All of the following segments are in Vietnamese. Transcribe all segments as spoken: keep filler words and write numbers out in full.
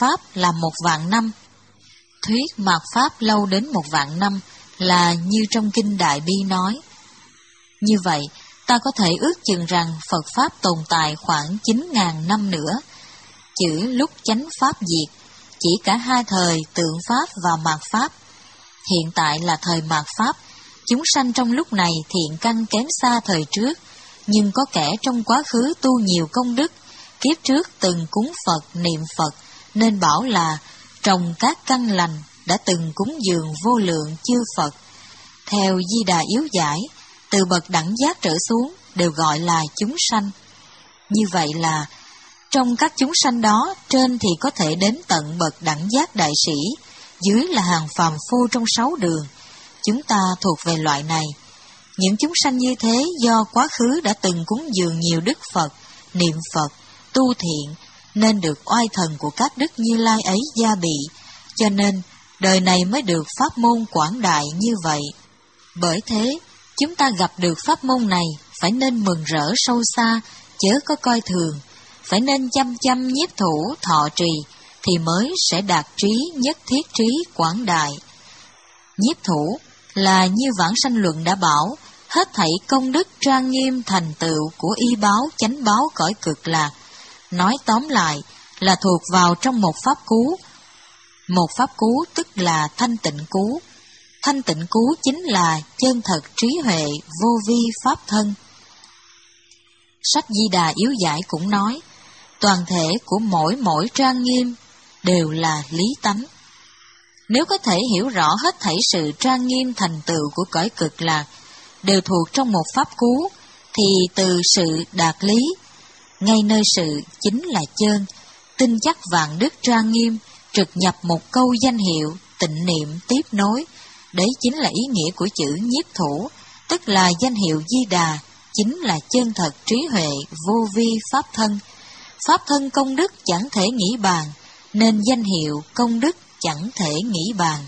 pháp là một vạn năm. Thuyết mạt pháp lâu đến một vạn năm là như trong kinh Đại Bi nói. Như vậy, ta có thể ước chừng rằng Phật Pháp tồn tại khoảng chín ngàn năm nữa. Chữ lúc chánh Pháp diệt, chỉ cả hai thời tượng Pháp và mạt Pháp. Hiện tại là thời mạt Pháp, chúng sanh trong lúc này thiện căn kém xa thời trước, nhưng có kẻ trong quá khứ tu nhiều công đức, kiếp trước từng cúng Phật, niệm Phật, nên bảo là trồng các căn lành, đã từng cúng dường vô lượng chư Phật. Theo Di Đà yếu giải, từ bậc đẳng giác trở xuống đều gọi là chúng sanh. Như vậy là trong các chúng sanh đó, trên thì có thể đến tận bậc đẳng giác đại sĩ, dưới là hàng phàm phu trong sáu đường. Chúng ta thuộc về loại này. Những chúng sanh như thế do quá khứ đã từng cúng dường nhiều đức Phật, niệm Phật, tu thiện, nên được oai thần của các đức Như Lai ấy gia bị, cho nên đời này mới được pháp môn quảng đại như vậy. Bởi thế, chúng ta gặp được pháp môn này phải nên mừng rỡ sâu xa, chớ có coi thường, phải nên chăm chăm nhiếp thủ thọ trì, thì mới sẽ đạt trí nhất thiết trí quảng đại. Nhiếp thủ là như Vãng Sanh Luận đã bảo, hết thảy công đức trang nghiêm thành tựu của y báo chánh báo cõi cực lạc. Nói tóm lại là thuộc vào trong một pháp cú. Một pháp cú tức là thanh tịnh cú. Thanh tịnh cú chính là chân thật trí huệ vô vi pháp thân. Sách Di Đà yếu giải cũng nói, toàn thể của mỗi mỗi trang nghiêm đều là lý tánh. Nếu có thể hiểu rõ hết thảy sự trang nghiêm thành tựu của cõi cực lạc đều thuộc trong một pháp cú, thì từ sự đạt lý, ngay nơi sự chính là chân, tin chắc vạn đức trang nghiêm, trực nhập một câu danh hiệu, tịnh niệm tiếp nối. Đấy chính là ý nghĩa của chữ nhiếp thủ, tức là danh hiệu Di Đà, chính là chân thật trí huệ vô vi pháp thân. Pháp thân công đức chẳng thể nghĩ bàn, nên danh hiệu công đức chẳng thể nghĩ bàn.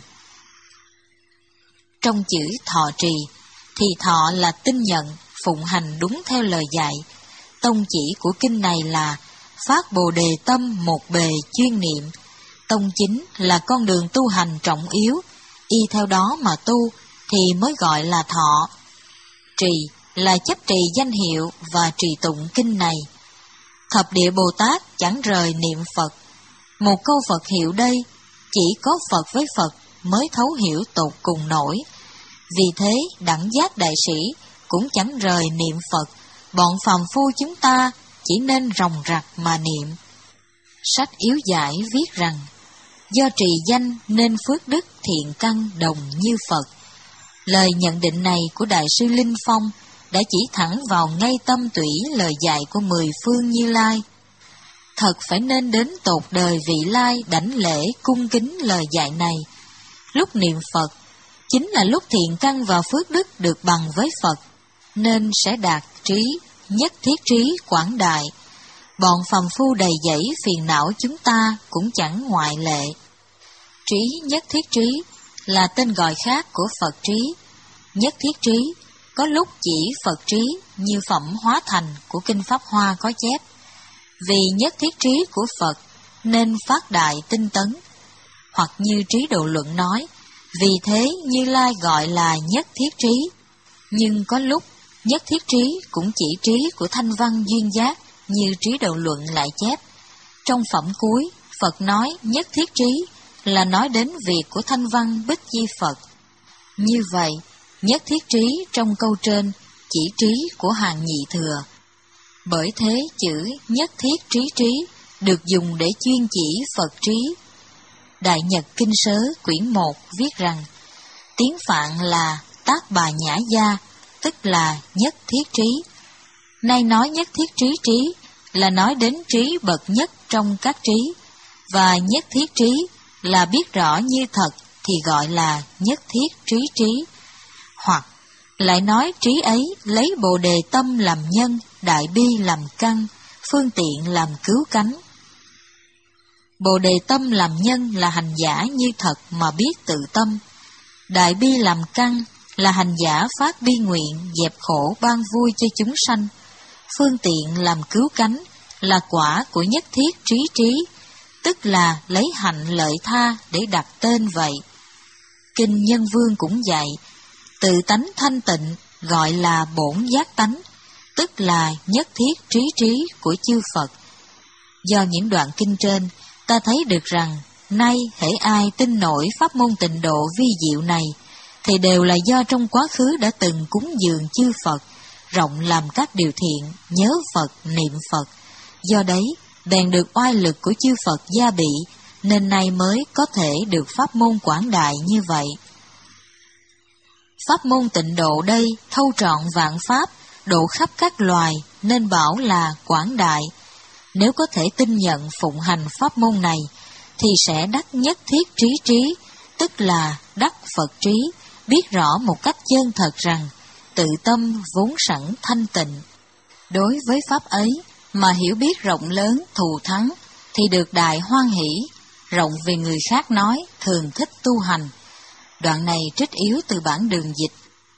Trong chữ thọ trì, thì thọ là tin nhận, phụng hành đúng theo lời dạy. Tông chỉ của kinh này là phát bồ đề tâm một bề chuyên niệm. Tông chính là con đường tu hành trọng yếu, y theo đó mà tu thì mới gọi là thọ. Trì là chấp trì danh hiệu và trì tụng kinh này. Thập địa Bồ Tát chẳng rời niệm Phật. Một câu Phật hiệu đây, chỉ có Phật với Phật mới thấu hiểu tột cùng nổi. Vì thế đẳng giác đại sĩ cũng chẳng rời niệm Phật, bọn phàm phu chúng ta chỉ nên ròng rạc mà niệm. Sách yếu giải viết rằng, do trì danh nên phước đức thiện căn đồng như Phật. Lời nhận định này của Đại sư Linh Phong đã chỉ thẳng vào ngay tâm tủy lời dạy của mười phương Như Lai. Thật phải nên đến tột đời vị lai đảnh lễ cung kính lời dạy này. Lúc niệm Phật chính là lúc thiện căn và phước đức được bằng với Phật, nên sẽ đạt trí nhất thiết trí quảng đại. Bọn phàm phu đầy dẫy phiền não chúng ta cũng chẳng ngoại lệ. Trí nhất thiết trí là tên gọi khác của Phật trí. Nhất thiết trí có lúc chỉ Phật trí như Phẩm Hóa Thành của Kinh Pháp Hoa có chép. Vì nhất thiết trí của Phật nên phát đại tinh tấn. Hoặc như Trí Độ Luận nói, vì thế Như Lai gọi là nhất thiết trí. Nhưng có lúc nhất thiết trí cũng chỉ trí của thanh văn duyên giác, như Trí Độ Luận lại chép. Trong phẩm cuối, Phật nói nhất thiết trí là nói đến việc của thanh văn Bích Chi Phật. Như vậy, nhất thiết trí trong câu trên chỉ trí của hàng nhị thừa. Bởi thế chữ nhất thiết trí trí được dùng để chuyên chỉ Phật trí. Đại Nhật Kinh Sớ quyển một viết rằng, tiếng Phạn là Tác Bà Nhã Gia, tức là nhất thiết trí. Nay nói nhất thiết trí trí là nói đến trí bậc nhất trong các trí, và nhất thiết trí là biết rõ như thật thì gọi là nhất thiết trí trí. Hoặc lại nói trí ấy lấy Bồ Đề tâm làm nhân, Đại Bi làm căn, phương tiện làm cứu cánh. Bồ Đề tâm làm nhân là hành giả như thật mà biết tự tâm. Đại Bi làm căn là hành giả phát bi nguyện dẹp khổ ban vui cho chúng sanh. Phương tiện làm cứu cánh là quả của nhất thiết trí trí, tức là lấy hạnh lợi tha để đặt tên vậy. Kinh Nhân Vương cũng dạy, tự tánh thanh tịnh gọi là bổn giác tánh, tức là nhất thiết trí trí của chư Phật. Do những đoạn kinh trên, ta thấy được rằng, nay hễ ai tin nổi pháp môn tịnh độ vi diệu này, thì đều là do trong quá khứ đã từng cúng dường chư Phật, rộng làm các điều thiện, nhớ Phật, niệm Phật. Do đấy, bèn được oai lực của chư Phật gia bị, nên nay mới có thể được pháp môn quảng đại như vậy. Pháp môn tịnh độ đây thâu trọn vạn pháp, độ khắp các loài, nên bảo là quảng đại. Nếu có thể tin nhận phụng hành pháp môn này, thì sẽ đắc nhất thiết trí trí, tức là đắc Phật trí, biết rõ một cách chân thật rằng tự tâm vốn sẵn thanh tịnh. Đối với pháp ấy mà hiểu biết rộng lớn thù thắng, thì được đại hoan hỷ, rộng vì người khác nói, thường thích tu hành. Đoạn này trích yếu từ bản Đường Dịch.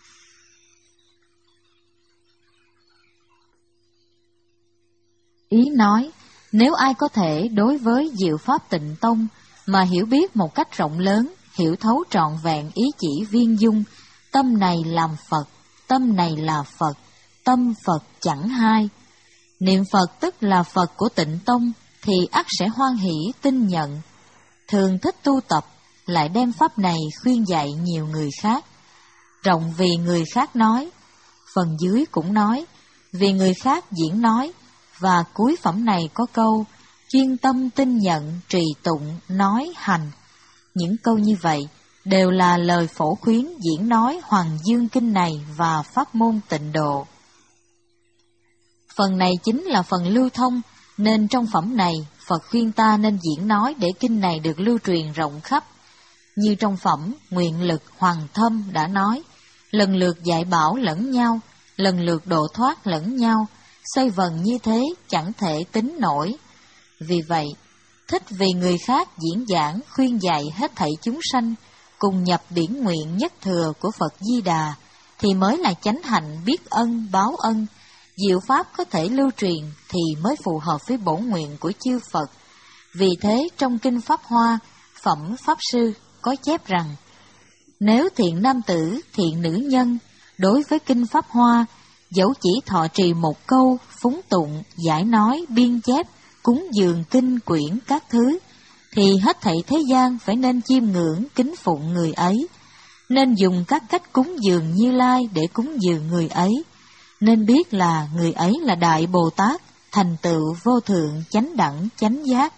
Ý nói, nếu ai có thể đối với diệu pháp Tịnh Tông mà hiểu biết một cách rộng lớn, hiểu thấu trọn vẹn ý chỉ viên dung, tâm này làm Phật, tâm này là Phật, tâm Phật chẳng hai. Niệm Phật tức là Phật của Tịnh Tông, thì ắt sẽ hoan hỷ tin nhận. Thường thích tu tập, lại đem pháp này khuyên dạy nhiều người khác. Rộng vì người khác nói, phần dưới cũng nói, vì người khác diễn nói, và cuối phẩm này có câu, chuyên tâm tin nhận, trì tụng, nói, hành. Những câu như vậy đều là lời phổ khuyến diễn nói Hoàng Dương Kinh này và pháp môn tịnh độ. Phần này chính là phần lưu thông, nên trong phẩm này Phật khuyên ta nên diễn nói để kinh này được lưu truyền rộng khắp. Như trong phẩm Nguyện Lực Hoàng Thâm đã nói, lần lượt dạy bảo lẫn nhau, lần lượt độ thoát lẫn nhau, xoay vần như thế chẳng thể tính nổi. Vì vậy, thích vì người khác diễn giảng khuyên dạy hết thảy chúng sanh, cùng nhập điển nguyện nhất thừa của Phật Di Đà, thì mới là chánh hạnh biết ân báo ân. Diệu pháp có thể lưu truyền thì mới phù hợp với bổn nguyện của chư Phật. Vì thế trong Kinh Pháp Hoa, phẩm Pháp Sư có chép rằng, nếu thiện nam tử, thiện nữ nhân, đối với Kinh Pháp Hoa, dẫu chỉ thọ trì một câu, phúng tụng, giải nói, biên chép, cúng dường kinh quyển các thứ, thì hết thảy thế gian phải nên chiêm ngưỡng kính phụng người ấy, nên dùng các cách cúng dường Như Lai để cúng dường người ấy, nên biết là người ấy là Đại Bồ Tát, thành tựu vô thượng chánh đẳng chánh giác.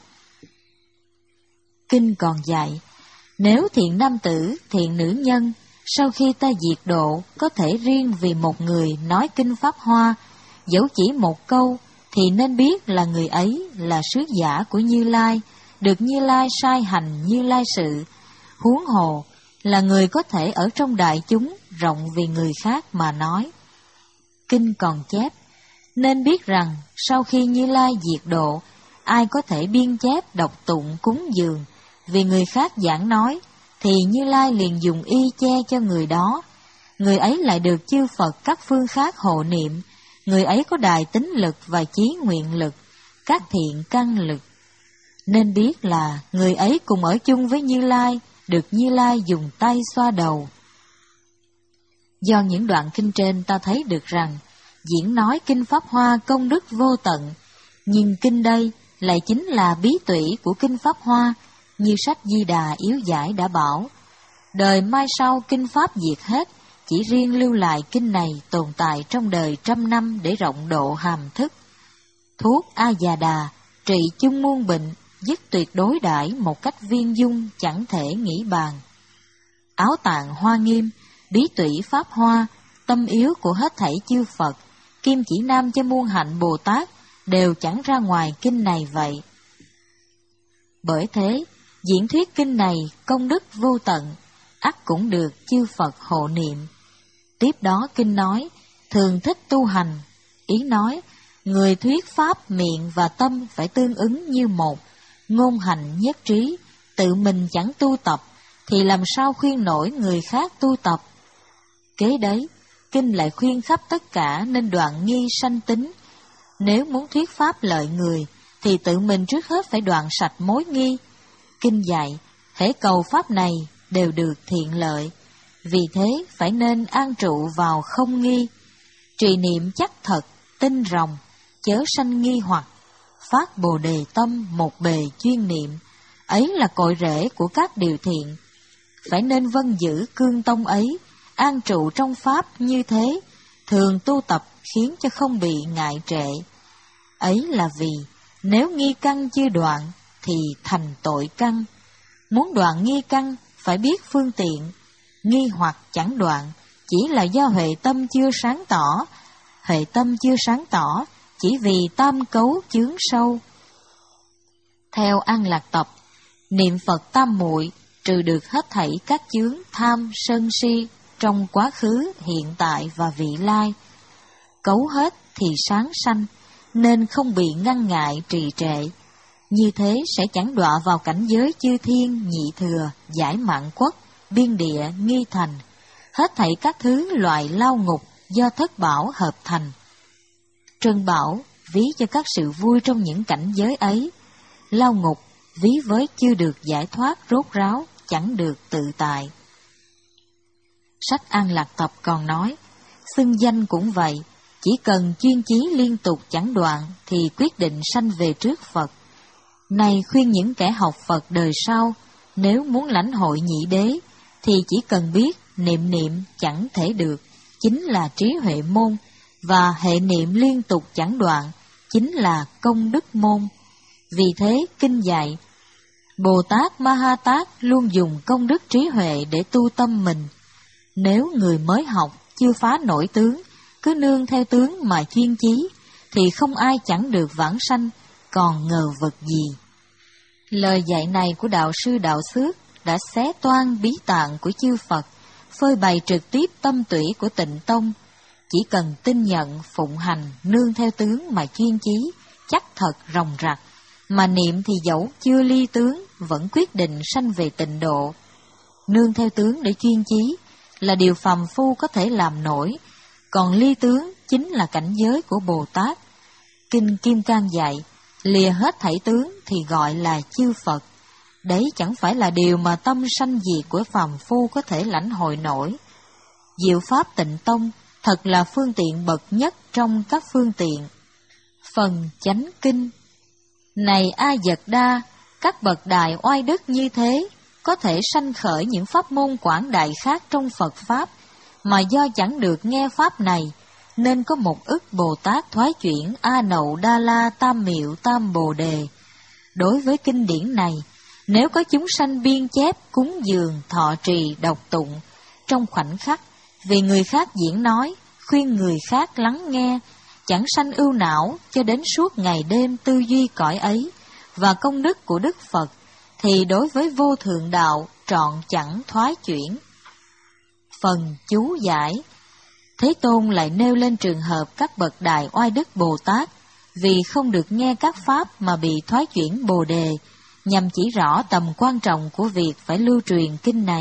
Kinh còn dạy, nếu thiện nam tử, thiện nữ nhân, sau khi ta diệt độ, có thể riêng vì một người nói Kinh Pháp Hoa, dẫu chỉ một câu, thì nên biết là người ấy là sứ giả của Như Lai, được Như Lai sai hành Như Lai sự, huống hồ là người có thể ở trong đại chúng rộng vì người khác mà nói. Kinh còn chép, nên biết rằng sau khi Như Lai diệt độ, ai có thể biên chép đọc tụng cúng dường, vì người khác giảng nói, thì Như Lai liền dùng y che cho người đó. Người ấy lại được chư Phật các phương khác hộ niệm, người ấy có đài tính lực và chí nguyện lực, các thiện căn lực. Nên biết là người ấy cùng ở chung với Như Lai, được Như Lai dùng tay xoa đầu. Do những đoạn kinh trên ta thấy được rằng, diễn nói Kinh Pháp Hoa công đức vô tận, nhưng kinh đây lại chính là bí tủy của Kinh Pháp Hoa, như sách Di Đà yếu giải đã bảo. Đời mai sau Kinh Pháp diệt hết, chỉ riêng lưu lại kinh này tồn tại trong đời trăm năm để rộng độ hàm thức. Thuốc A Già Đà trị chung muôn bệnh, dứt tuyệt đối đãi một cách viên dung chẳng thể nghĩ bàn. Áo Tạng Hoa Nghiêm, bí tủy Pháp Hoa, tâm yếu của hết thảy chư Phật, kim chỉ nam cho muôn hạnh Bồ Tát, đều chẳng ra ngoài kinh này vậy. Bởi thế, diễn thuyết kinh này công đức vô tận, ắt cũng được chư Phật hộ niệm. Tiếp đó kinh nói, thường thích tu hành. Ý nói, người thuyết pháp miệng và tâm phải tương ứng như một, ngôn hành nhất trí, tự mình chẳng tu tập, thì làm sao khuyên nổi người khác tu tập. Kế đấy, kinh lại khuyên khắp tất cả nên đoạn nghi sanh tính. Nếu muốn thuyết pháp lợi người, thì tự mình trước hết phải đoạn sạch mối nghi. Kinh dạy, hễ cầu pháp này đều được thiện lợi, vì thế phải nên an trụ vào không nghi. Trì niệm chắc thật, tinh ròng, chớ sanh nghi hoặc, phát bồ đề tâm một bề chuyên niệm, ấy là cội rễ của các điều thiện. Phải nên vân giữ cương tông ấy, an trụ trong pháp như thế, thường tu tập khiến cho không bị ngại trệ. Ấy là vì nếu nghi căn chưa đoạn thì thành tội căn. Muốn đoạn nghi căn phải biết phương tiện. Nghi hoặc chẳng đoạn chỉ là do huệ tâm chưa sáng tỏ. Huệ tâm chưa sáng tỏ chỉ vì tam cấu chướng sâu. Theo An Lạc Tập, niệm Phật tam muội trừ được hết thảy các chướng tham sân si trong quá khứ, hiện tại và vị lai. Cấu hết thì sáng sanh, nên không bị ngăn ngại trì trệ. Như thế sẽ chẳng đọa vào cảnh giới chư thiên, nhị thừa, giải mạng quốc, biên địa, nghi thành, hết thảy các thứ loại lao ngục do thất bảo hợp thành. Trân Bảo ví cho các sự vui trong những cảnh giới ấy, lao ngục ví với chưa được giải thoát rốt ráo, chẳng được tự tại. Sách An Lạc Tập còn nói, xưng danh cũng vậy, chỉ cần chuyên chí liên tục chẳng đoạn thì quyết định sanh về trước Phật. Này khuyên những kẻ học Phật đời sau, nếu muốn lãnh hội nhị đế, thì chỉ cần biết niệm niệm chẳng thể được, chính là trí huệ môn, và hệ niệm liên tục chẳng đoạn, chính là công đức môn. Vì thế kinh dạy, Bồ Tát Ma Ha Tát luôn dùng công đức trí huệ để tu tâm mình. Nếu người mới học, chưa phá nổi tướng, cứ nương theo tướng mà chuyên chí, thì không ai chẳng được vãng sanh, còn ngờ vực gì. Lời dạy này của Đạo sư Đạo Xước đã xé toan bí tạng của chư Phật, phơi bày trực tiếp tâm tủy của Tịnh Tông. Chỉ cần tin nhận, phụng hành, nương theo tướng mà chuyên chí, chắc thật ròng rạc, mà niệm thì dẫu chưa ly tướng, vẫn quyết định sanh về tịnh độ. Nương theo tướng để chuyên chí là điều phàm phu có thể làm nổi, còn ly tướng chính là cảnh giới của Bồ Tát. Kinh Kim Cang dạy, lìa hết thảy tướng thì gọi là chư Phật. Đấy chẳng phải là điều mà tâm sanh diệt của phàm phu có thể lãnh hội nổi. Diệu pháp Tịnh Tông thật là phương tiện bậc nhất trong các phương tiện. Phần Chánh Kinh. Này A Dật Đa, các bậc đại oai đức như thế có thể sanh khởi những pháp môn quảng đại khác trong Phật Pháp, mà do chẳng được nghe Pháp này, nên có một ức Bồ Tát thoái chuyển A Nậu Đa La Tam Miệu Tam Bồ Đề. Đối với kinh điển này, nếu có chúng sanh biên chép, cúng dường, thọ trì, đọc tụng, trong khoảnh khắc, vì người khác diễn nói, khuyên người khác lắng nghe, chẳng sanh ưu não cho đến suốt ngày đêm tư duy cõi ấy, và công đức của Đức Phật, thì đối với vô thượng đạo trọn chẳng thoái chuyển. Phần chú giải. Thế Tôn lại nêu lên trường hợp các bậc đại oai đức Bồ Tát, vì không được nghe các pháp mà bị thoái chuyển Bồ Đề, nhằm chỉ rõ tầm quan trọng của việc phải lưu truyền kinh này.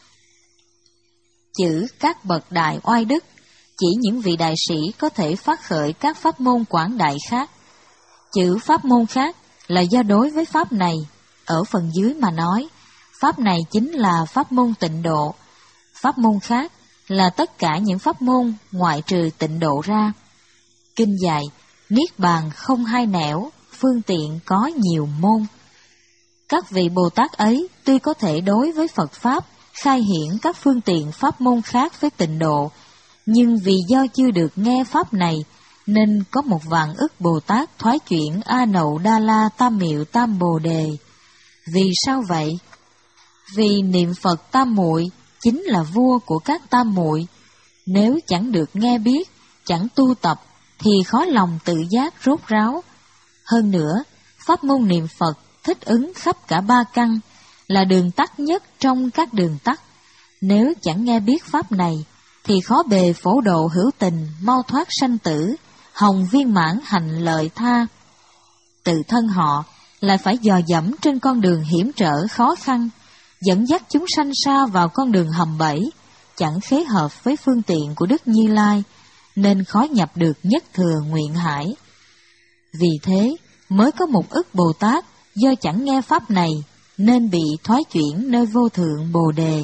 Chữ các bậc đại oai đức chỉ những vị đại sĩ có thể phát khởi các pháp môn quảng đại khác. Chữ pháp môn khác là do đối với pháp này, ở phần dưới mà nói, pháp này chính là pháp môn tịnh độ, pháp môn khác là tất cả những pháp môn ngoại trừ tịnh độ ra. Kinh dạy, niết bàn không hai nẻo, phương tiện có nhiều môn. Các vị Bồ Tát ấy tuy có thể đối với Phật Pháp khai hiển các phương tiện pháp môn khác với tịnh độ, nhưng vì do chưa được nghe pháp này, nên có một vạn ức Bồ Tát thoái chuyển A Nậu Đa La Tam Miệu Tam Bồ Đề. Vì sao vậy? Vì niệm Phật tam muội chính là vua của các tam muội. Nếu chẳng được nghe biết, chẳng tu tập, thì khó lòng tự giác rốt ráo. Hơn nữa, pháp môn niệm Phật thích ứng khắp cả ba căn, là đường tắt nhất trong các đường tắt. Nếu chẳng nghe biết pháp này, thì khó bề phổ độ hữu tình, mau thoát sanh tử, hồng viên mãn hành lợi tha. Tự thân họ lại phải dò dẫm trên con đường hiểm trở khó khăn, dẫn dắt chúng sanh xa vào con đường hầm bẫy, chẳng khế hợp với phương tiện của Đức Như Lai, nên khó nhập được nhất thừa nguyện hải. Vì thế, mới có một ức Bồ Tát do chẳng nghe pháp này nên bị thoái chuyển nơi vô thượng Bồ Đề.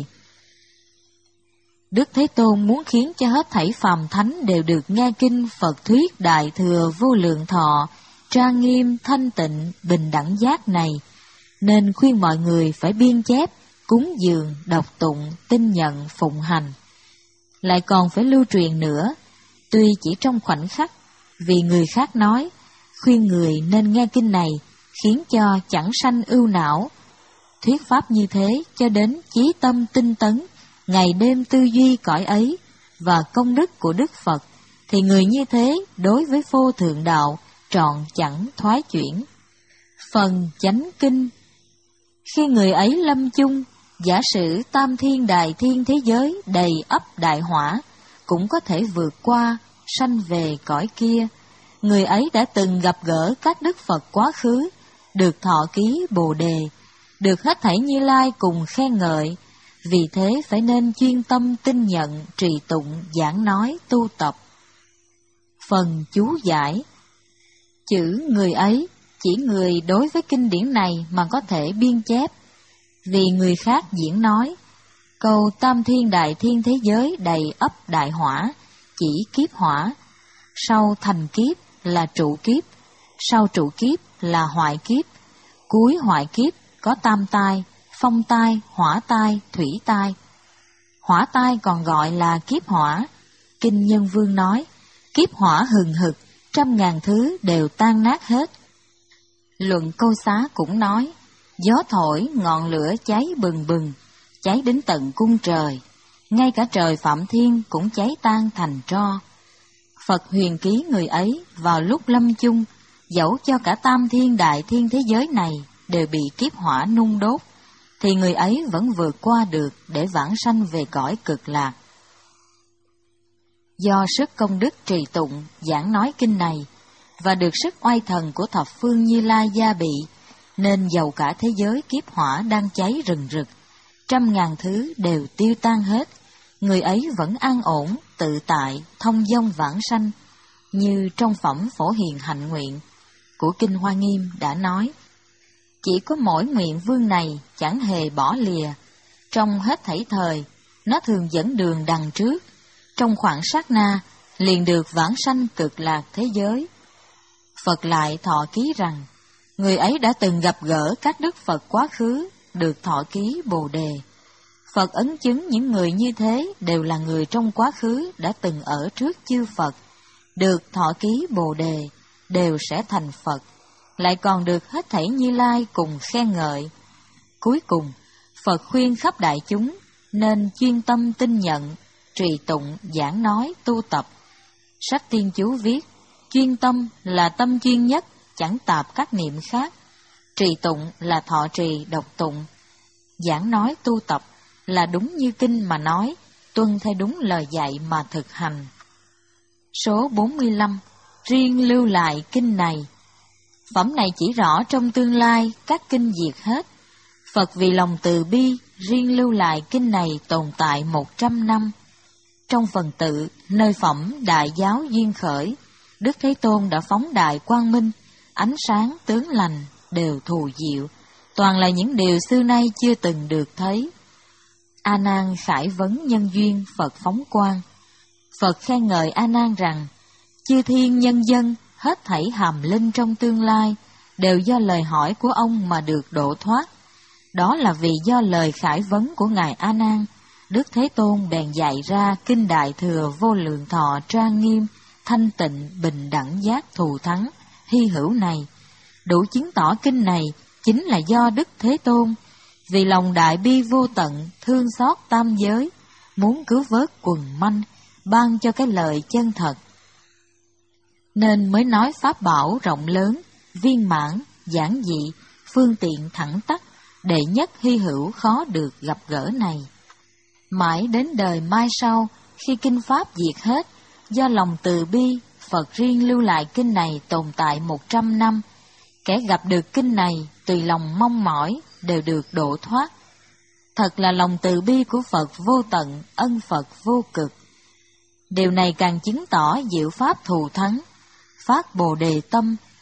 Đức Thế Tôn muốn khiến cho hết thảy phàm thánh đều được nghe kinh Phật thuyết Đại Thừa Vô Lượng Thọ, trang nghiêm, thanh tịnh, bình đẳng giác này, nên khuyên mọi người phải biên chép, cúng dường, đọc tụng, tin nhận, phụng hành. Lại còn phải lưu truyền nữa, tuy chỉ trong khoảnh khắc, vì người khác nói, khuyên người nên nghe kinh này, khiến cho chẳng sanh ưu não. Thuyết pháp như thế cho đến chí tâm tinh tấn, ngày đêm tư duy cõi ấy, và công đức của Đức Phật, thì người như thế đối với vô thượng đạo trọn chẳng thoái chuyển. Phần chánh kinh. Khi người ấy lâm chung, giả sử tam thiên đại thiên thế giới đầy ắp đại hỏa, cũng có thể vượt qua, sanh về cõi kia. Người ấy đã từng gặp gỡ các Đức Phật quá khứ, được thọ ký Bồ Đề, được hết thảy Như Lai cùng khen ngợi. Vì thế phải nên chuyên tâm tin nhận, trì tụng, giảng nói, tu tập. Phần chú giải. Chữ người ấy chỉ người đối với kinh điển này mà có thể biên chép, vì người khác diễn nói. Câu tam thiên đại thiên thế giới đầy ắp đại hỏa chỉ kiếp hỏa, sau thành kiếp là trụ kiếp, sau trụ kiếp là hoại kiếp, cuối hoại kiếp có tam tai, phong tai, hỏa tai, thủy tai. Hỏa tai còn gọi là kiếp hỏa. Kinh Nhân Vương nói, kiếp hỏa hừng hực, trăm ngàn thứ đều tan nát hết. Luận Câu Xá cũng nói, gió thổi ngọn lửa cháy bừng bừng, cháy đến tận cung trời, ngay cả trời Phạm Thiên cũng cháy tan thành tro. Phật huyền ký người ấy vào lúc lâm chung, dẫu cho cả tam thiên đại thiên thế giới này đều bị kiếp hỏa nung đốt, thì người ấy vẫn vượt qua được để vãng sanh về cõi cực lạc. Do sức công đức trì tụng, giảng nói kinh này, và được sức oai thần của thập phương Như Lai gia bị, nên dầu cả thế giới kiếp hỏa đang cháy rừng rực, trăm ngàn thứ đều tiêu tan hết, người ấy vẫn an ổn, tự tại, thông dong vãng sanh, như trong phẩm Phổ Hiền Hạnh Nguyện của Kinh Hoa Nghiêm đã nói. Chỉ có mỗi nguyện vương này chẳng hề bỏ lìa, trong hết thảy thời, nó thường dẫn đường đằng trước, trong khoảng sát na, liền được vãng sanh cực lạc thế giới. Phật lại thọ ký rằng, người ấy đã từng gặp gỡ các Đức Phật quá khứ, được thọ ký Bồ Đề. Phật ấn chứng những người như thế đều là người trong quá khứ đã từng ở trước chư Phật, được thọ ký Bồ Đề, đều sẽ thành Phật, lại còn được hết thảy Như Lai cùng khen ngợi. Cuối cùng, Phật khuyên khắp đại chúng nên chuyên tâm tin nhận, trì tụng, giảng nói, tu tập. Sách Tiên Chú viết, chuyên tâm là tâm chuyên nhất, chẳng tạp các niệm khác. Trì tụng là thọ trì đọc tụng. Giảng nói tu tập là đúng như kinh mà nói, tuân theo đúng lời dạy mà thực hành. Số bốn mươi lăm. Riêng lưu lại kinh này. Phẩm này chỉ rõ trong tương lai các kinh diệt hết. Phật vì lòng từ bi riêng lưu lại kinh này tồn tại một trăm năm. Trong phần tự, nơi phẩm Đại Giáo Duyên Khởi, Đức Thế Tôn đã phóng đại quang minh, ánh sáng tướng lành đều thù diệu, toàn là những điều xưa nay chưa từng được thấy. A Nan khải vấn nhân duyên Phật phóng quang. Phật khen ngợi A Nan rằng, chư thiên nhân dân hết thảy hàm linh trong tương lai đều do lời hỏi của ông mà được độ thoát. Đó là vì do lời khải vấn của ngài A Nan, Đức Thế Tôn bèn dạy ra kinh Đại Thừa Vô Lượng Thọ trang nghiêm, thanh tịnh, bình đẳng giác thù thắng, hy hữu này, đủ chứng tỏ kinh này chính là do Đức Thế Tôn vì lòng đại bi vô tận, thương xót tam giới, muốn cứu vớt quần manh, ban cho cái lời chân thật, nên mới nói pháp bảo rộng lớn, viên mãn, giản dị, phương tiện thẳng tắc, đệ nhất hy hữu khó được gặp gỡ này. Mãi đến đời mai sau, khi kinh pháp diệt hết, do lòng từ bi, Phật riêng lưu lại kinh này tồn tại một trăm năm. Kẻ gặp được kinh này, tùy lòng mong mỏi, đều được độ thoát. Thật là lòng từ bi của Phật vô tận, ân Phật vô cực. Điều này càng chứng tỏ diệu pháp thù thắng, phát Bồ Đề tâm,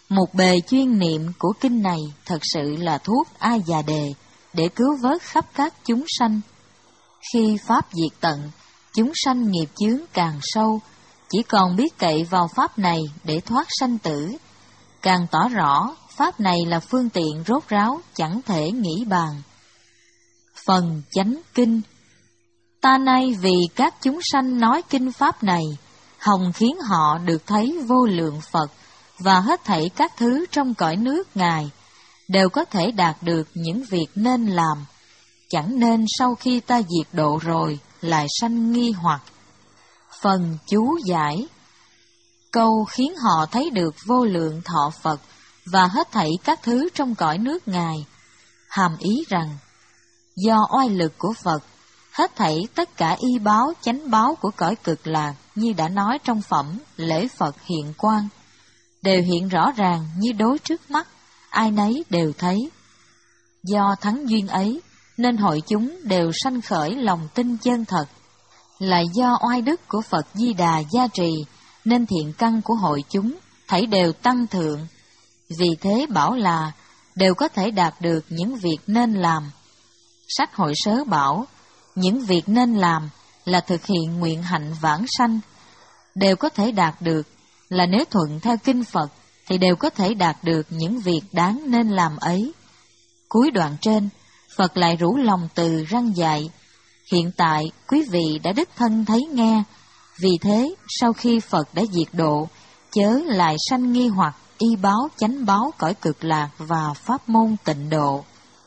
Một bề chuyên niệm của kinh này thật sự là thuốc A Già Đề để cứu vớt khắp các chúng sanh. Khi pháp diệt tận, chúng sanh nghiệp chướng càng sâu, chỉ còn biết cậy vào pháp này để thoát sanh tử. Càng tỏ rõ pháp này là phương tiện rốt ráo chẳng thể nghĩ bàn. Phần chánh kinh. Ta nay vì các chúng sanh nói kinh pháp này, hòng khiến họ được thấy vô lượng Phật và hết thảy các thứ trong cõi nước Ngài đều có thể đạt được những việc nên làm, chẳng nên sau khi ta diệt độ rồi lại sanh nghi hoặc. Phần chú giải. Câu khiến họ thấy được vô lượng thọ Phật và hết thảy các thứ trong cõi nước Ngài, hàm ý rằng do oai lực của Phật, hết thảy tất cả y báo chánh báo của cõi Cực Lạc như đã nói trong phẩm lễ Phật hiện quang, đều hiện rõ ràng như đối trước mắt, ai nấy đều thấy. Do thắng duyên ấy nên hội chúng đều sanh khởi lòng tin chân thật. Lại do oai đức của Phật Di Đà gia trì nên thiện căn của hội chúng thảy đều tăng thượng. Vì thế bảo là đều có thể đạt được những việc nên làm. Sách Hội Sớ bảo những việc nên làm là thực hiện nguyện hạnh vãng sanh, đều có thể đạt được, là nếu thuận theo kinh Phật thì đều có thể đạt được những việc đáng nên làm ấy. Cuối đoạn trên, Phật lại rủ lòng từ răng dạy, hiện tại quý vị đã đích thân thấy nghe, vì thế sau khi Phật đã diệt độ, chớ lại sanh nghi hoặc y báo chánh báo cõi Cực Lạc và pháp môn tịnh độ.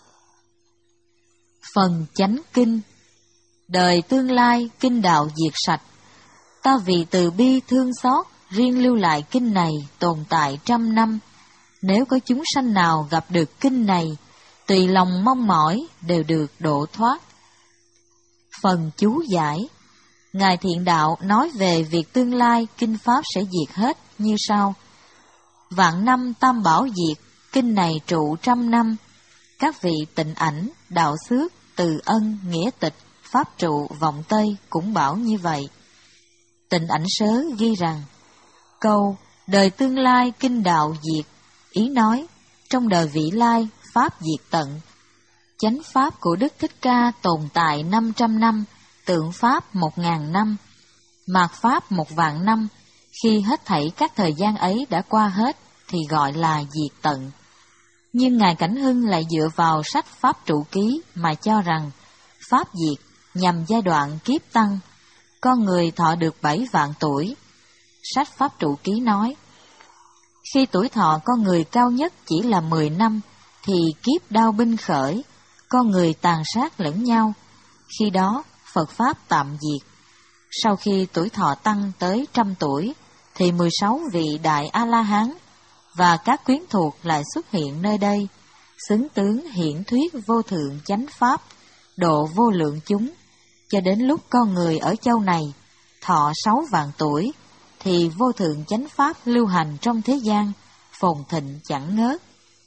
Phần chánh kinh. Đời tương lai kinh đạo diệt sạch, ta vì từ bi thương xót riêng lưu lại kinh này tồn tại trăm năm. Nếu có chúng sanh nào gặp được kinh này, tùy lòng mong mỏi đều được độ thoát. Phần chú giải. Ngài Thiện Đạo nói về việc tương lai kinh pháp sẽ diệt hết như sau. Vạn năm tam bảo diệt, kinh này trụ trăm năm. Các vị Tịnh Ảnh, Đạo Xước, Từ Ân, Nghĩa Tịch, Pháp Trụ, Vọng Tây cũng bảo như vậy. Tịnh Ảnh Sớ ghi rằng, câu đời tương lai kinh đạo diệt, ý nói trong đời vị lai pháp diệt tận. Chánh pháp của Đức Thích Ca tồn tại năm trăm năm, tượng pháp một ngàn năm, mạt pháp một vạn năm. Khi hết thảy các thời gian ấy đã qua hết thì gọi là diệt tận. Nhưng Ngài Cảnh Hưng lại dựa vào sách Pháp Trụ Ký mà cho rằng pháp diệt nhằm giai đoạn kiếp tăng, con người thọ được bảy vạn tuổi. Sách Pháp Trụ Ký nói, khi tuổi thọ con người cao nhất chỉ là mười năm, thì kiếp đao binh khởi, con người tàn sát lẫn nhau. Khi đó Phật Pháp tạm diệt. Sau khi tuổi thọ tăng tới trăm tuổi, thì mười sáu vị Đại A-la-hán và các quyến thuộc lại xuất hiện nơi đây, xứng tướng hiển thuyết vô thượng chánh pháp, độ vô lượng chúng, cho đến lúc con người ở châu này thọ sáu vạn tuổi, thì vô thượng chánh pháp lưu hành trong thế gian, phồn thịnh chẳng ngớt.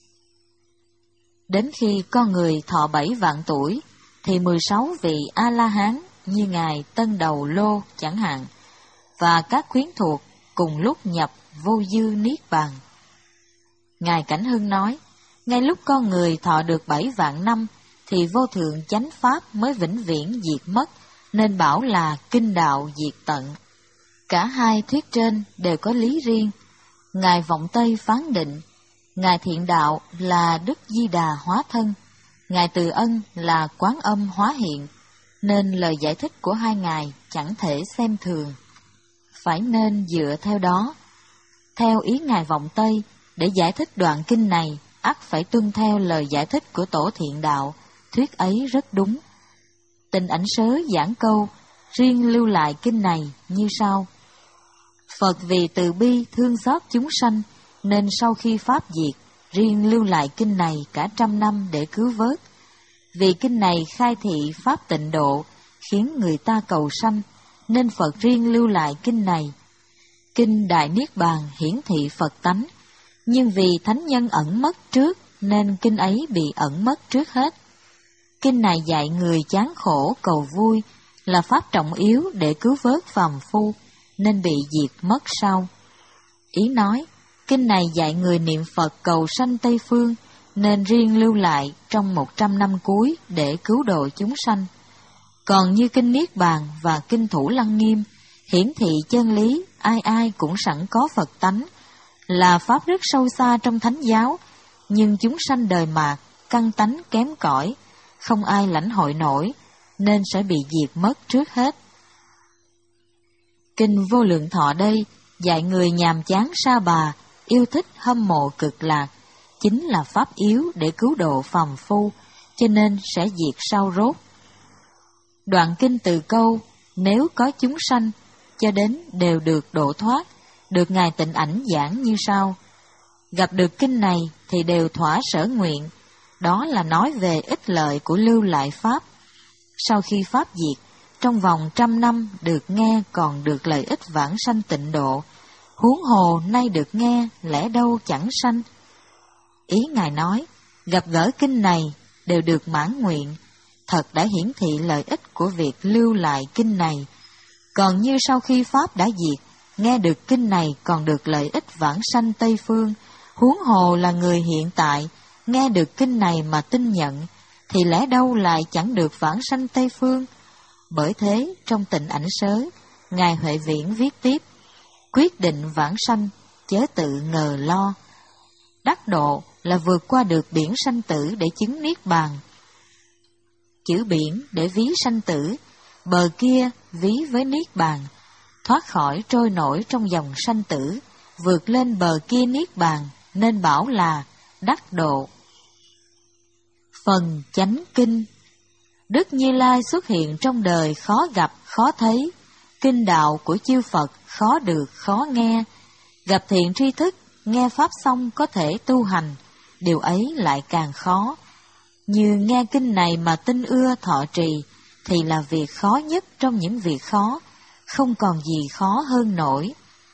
Đến khi con người thọ bảy vạn tuổi, thì mười sáu vị A-la-hán như Ngài Tân Đầu Lô chẳng hạn, và các quyến thuộc cùng lúc nhập vô dư niết bàn. Ngài Cảnh Hưng nói, ngay lúc con người thọ được bảy vạn năm, thì vô thượng chánh pháp mới vĩnh viễn diệt mất, nên bảo là kinh đạo diệt tận. Cả hai thuyết trên đều có lý riêng. Ngài Vọng Tây phán định, Ngài Thiện Đạo là Đức Di Đà hóa thân, Ngài Từ Ân là Quán Âm hóa hiện, nên lời giải thích của hai ngài chẳng thể xem thường. Phải nên dựa theo đó. Theo ý Ngài Vọng Tây, để giải thích đoạn kinh này, ắt phải tuân theo lời giải thích của Tổ Thiện Đạo, thuyết ấy rất đúng. Tịnh Ảnh Sớ giảng câu, riêng lưu lại kinh này như sau. Phật vì từ bi thương xót chúng sanh, nên sau khi pháp diệt, riêng lưu lại kinh này cả trăm năm để cứu vớt. Vì kinh này khai thị pháp tịnh độ, khiến người ta cầu sanh, nên Phật riêng lưu lại kinh này. Kinh Đại Niết Bàn hiển thị Phật tánh, nhưng vì thánh nhân ẩn mất trước, nên kinh ấy bị ẩn mất trước hết. Kinh này dạy người chán khổ cầu vui, là pháp trọng yếu để cứu vớt phàm phu, nên bị diệt mất sau. Ý nói, Kinh này dạy người niệm Phật cầu sanh Tây Phương, nên riêng lưu lại trong một trăm năm cuối để cứu độ chúng sanh. Còn như kinh Niết Bàn và kinh Thủ Lăng Nghiêm, hiển thị chân lý ai ai cũng sẵn có Phật tánh, là pháp rất sâu xa trong thánh giáo, nhưng chúng sanh đời mạt, căn tánh kém cỏi, không ai lãnh hội nổi, nên sẽ bị diệt mất trước hết. Kinh Vô Lượng Thọ đây dạy người nhàm chán sa bà, yêu thích hâm mộ cực lạc, chính là pháp yếu để cứu độ phàm phu, cho nên sẽ diệt sau rốt. Đoạn kinh từ câu nếu có chúng sanh cho đến đều được độ thoát, được Ngài Tịnh Ảnh giảng như sau: gặp được kinh này thì đều thỏa sở nguyện. Đó là nói về ích lợi của lưu lại pháp. Sau khi pháp diệt, trong vòng trăm năm được nghe còn được lợi ích vãng sanh tịnh độ, huống hồ nay được nghe lẽ đâu chẳng sanh. Ý Ngài nói, gặp gỡ kinh này đều được mãn nguyện, thật đã hiển thị lợi ích của việc lưu lại kinh này. Còn như sau khi pháp đã diệt, nghe được kinh này còn được lợi ích vãng sanh Tây Phương, huống hồ là người hiện tại, nghe được kinh này mà tin nhận, thì lẽ đâu lại chẳng được vãng sanh Tây Phương. Bởi thế, trong Tịnh Ảnh Sớ, Ngài Huệ Viễn viết tiếp: quyết định vãng sanh, chớ tự ngờ lo. Đắc độ là vượt qua được biển sanh tử để chứng Niết Bàn. Chữ biển để ví sanh tử, bờ kia ví với Niết Bàn, thoát khỏi trôi nổi trong dòng sanh tử, vượt lên bờ kia Niết Bàn, nên bảo là đắc độ. Phần chánh kinh. Đức Như Lai xuất hiện trong đời khó gặp, khó thấy. Kinh đạo của chư Phật khó được, khó nghe. Gặp thiện tri thức, nghe pháp xong có thể tu hành, điều ấy lại càng khó. Như nghe kinh này mà tin ưa thọ trì, thì là việc khó nhất trong những việc khó, không còn gì khó hơn nổi.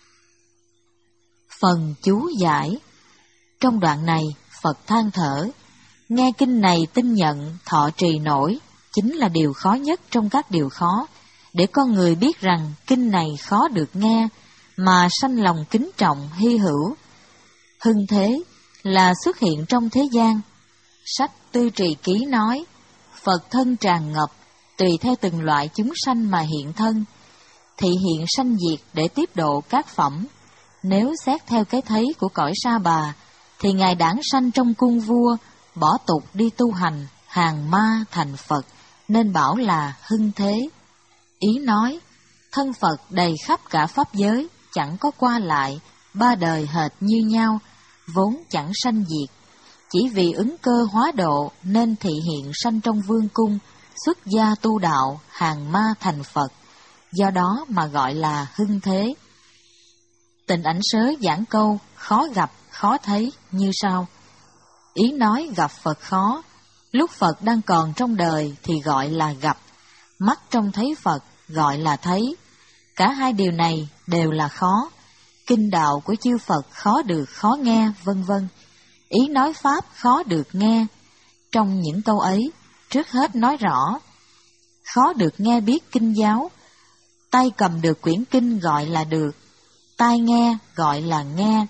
Phần chú giải. Trong đoạn này, Phật than thở, nghe kinh này tin nhận, thọ trì nổi, chính là điều khó nhất trong các điều khó, để con người biết rằng kinh này khó được nghe, mà sanh lòng kính trọng, hy hữu. Hưng thế là xuất hiện trong thế gian. Sách Tư Trì Ký nói, Phật thân tràn ngập, tùy theo từng loại chúng sanh mà hiện thân, thị hiện sanh diệt để tiếp độ các phẩm. Nếu xét theo cái thấy của cõi Sa Bà, thì Ngài đản sanh trong cung vua, bỏ tục đi tu hành, hàng ma thành Phật, nên bảo là hưng thế. Ý nói, thân Phật đầy khắp cả pháp giới, chẳng có qua lại, ba đời hệt như nhau, vốn chẳng sanh diệt. Chỉ vì ứng cơ hóa độ nên thị hiện sanh trong vương cung, xuất gia tu đạo, hàng ma thành Phật, do đó mà gọi là hưng thế. Tịnh Ảnh Sớ giảng câu khó gặp, khó thấy như sau. Ý nói gặp Phật khó, lúc Phật đang còn trong đời thì gọi là gặp, mắt trông thấy Phật gọi là thấy. Cả hai điều này đều là khó. Kinh đạo của chư Phật khó được, khó nghe, vân vân. Ý nói pháp khó được nghe. Trong những câu ấy, trước hết nói rõ, khó được nghe biết kinh giáo. Tay cầm được quyển kinh gọi là được, tai nghe gọi là nghe.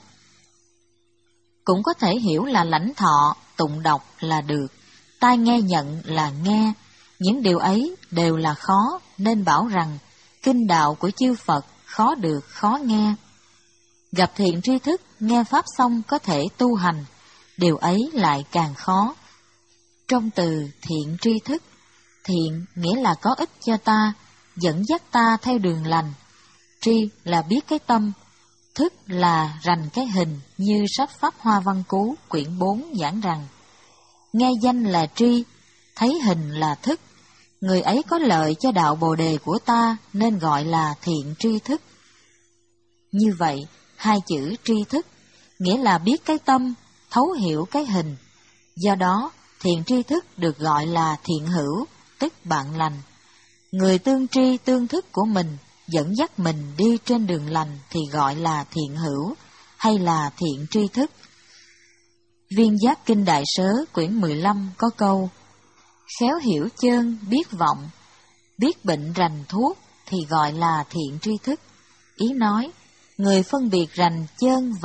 Cũng có thể hiểu là lãnh thọ, tụng đọc là được, tai nghe nhận là nghe. Những điều ấy đều là khó, nên bảo rằng kinh đạo của chư Phật khó được, khó nghe. Gặp thiện tri thức, nghe pháp xong có thể tu hành, điều ấy lại càng khó. Trong từ thiện tri thức, thiện nghĩa là có ích cho ta, dẫn dắt ta theo đường lành. Tri là biết cái tâm, thức là rành cái hình, như sách Pháp Hoa Văn Cú quyển bốn giảng rằng, nghe danh là tri, thấy hình là thức. Người ấy có lợi cho đạo Bồ Đề của ta nên gọi là thiện tri thức. Như vậy, hai chữ tri thức nghĩa là biết cái tâm, thấu hiểu cái hình. Do đó, thiện tri thức được gọi là thiện hữu, tức bạn lành. Người tương tri tương thức của mình, dẫn dắt mình đi trên đường lành thì gọi là thiện hữu, hay là thiện tri thức. Viên Giác Kinh Đại Sớ quyển mười lăm có câu, khéo hiểu chơn biết vọng, biết bệnh rành thuốc thì gọi là thiện tri thức. Ý nói, người phân biệt rành chơn vọng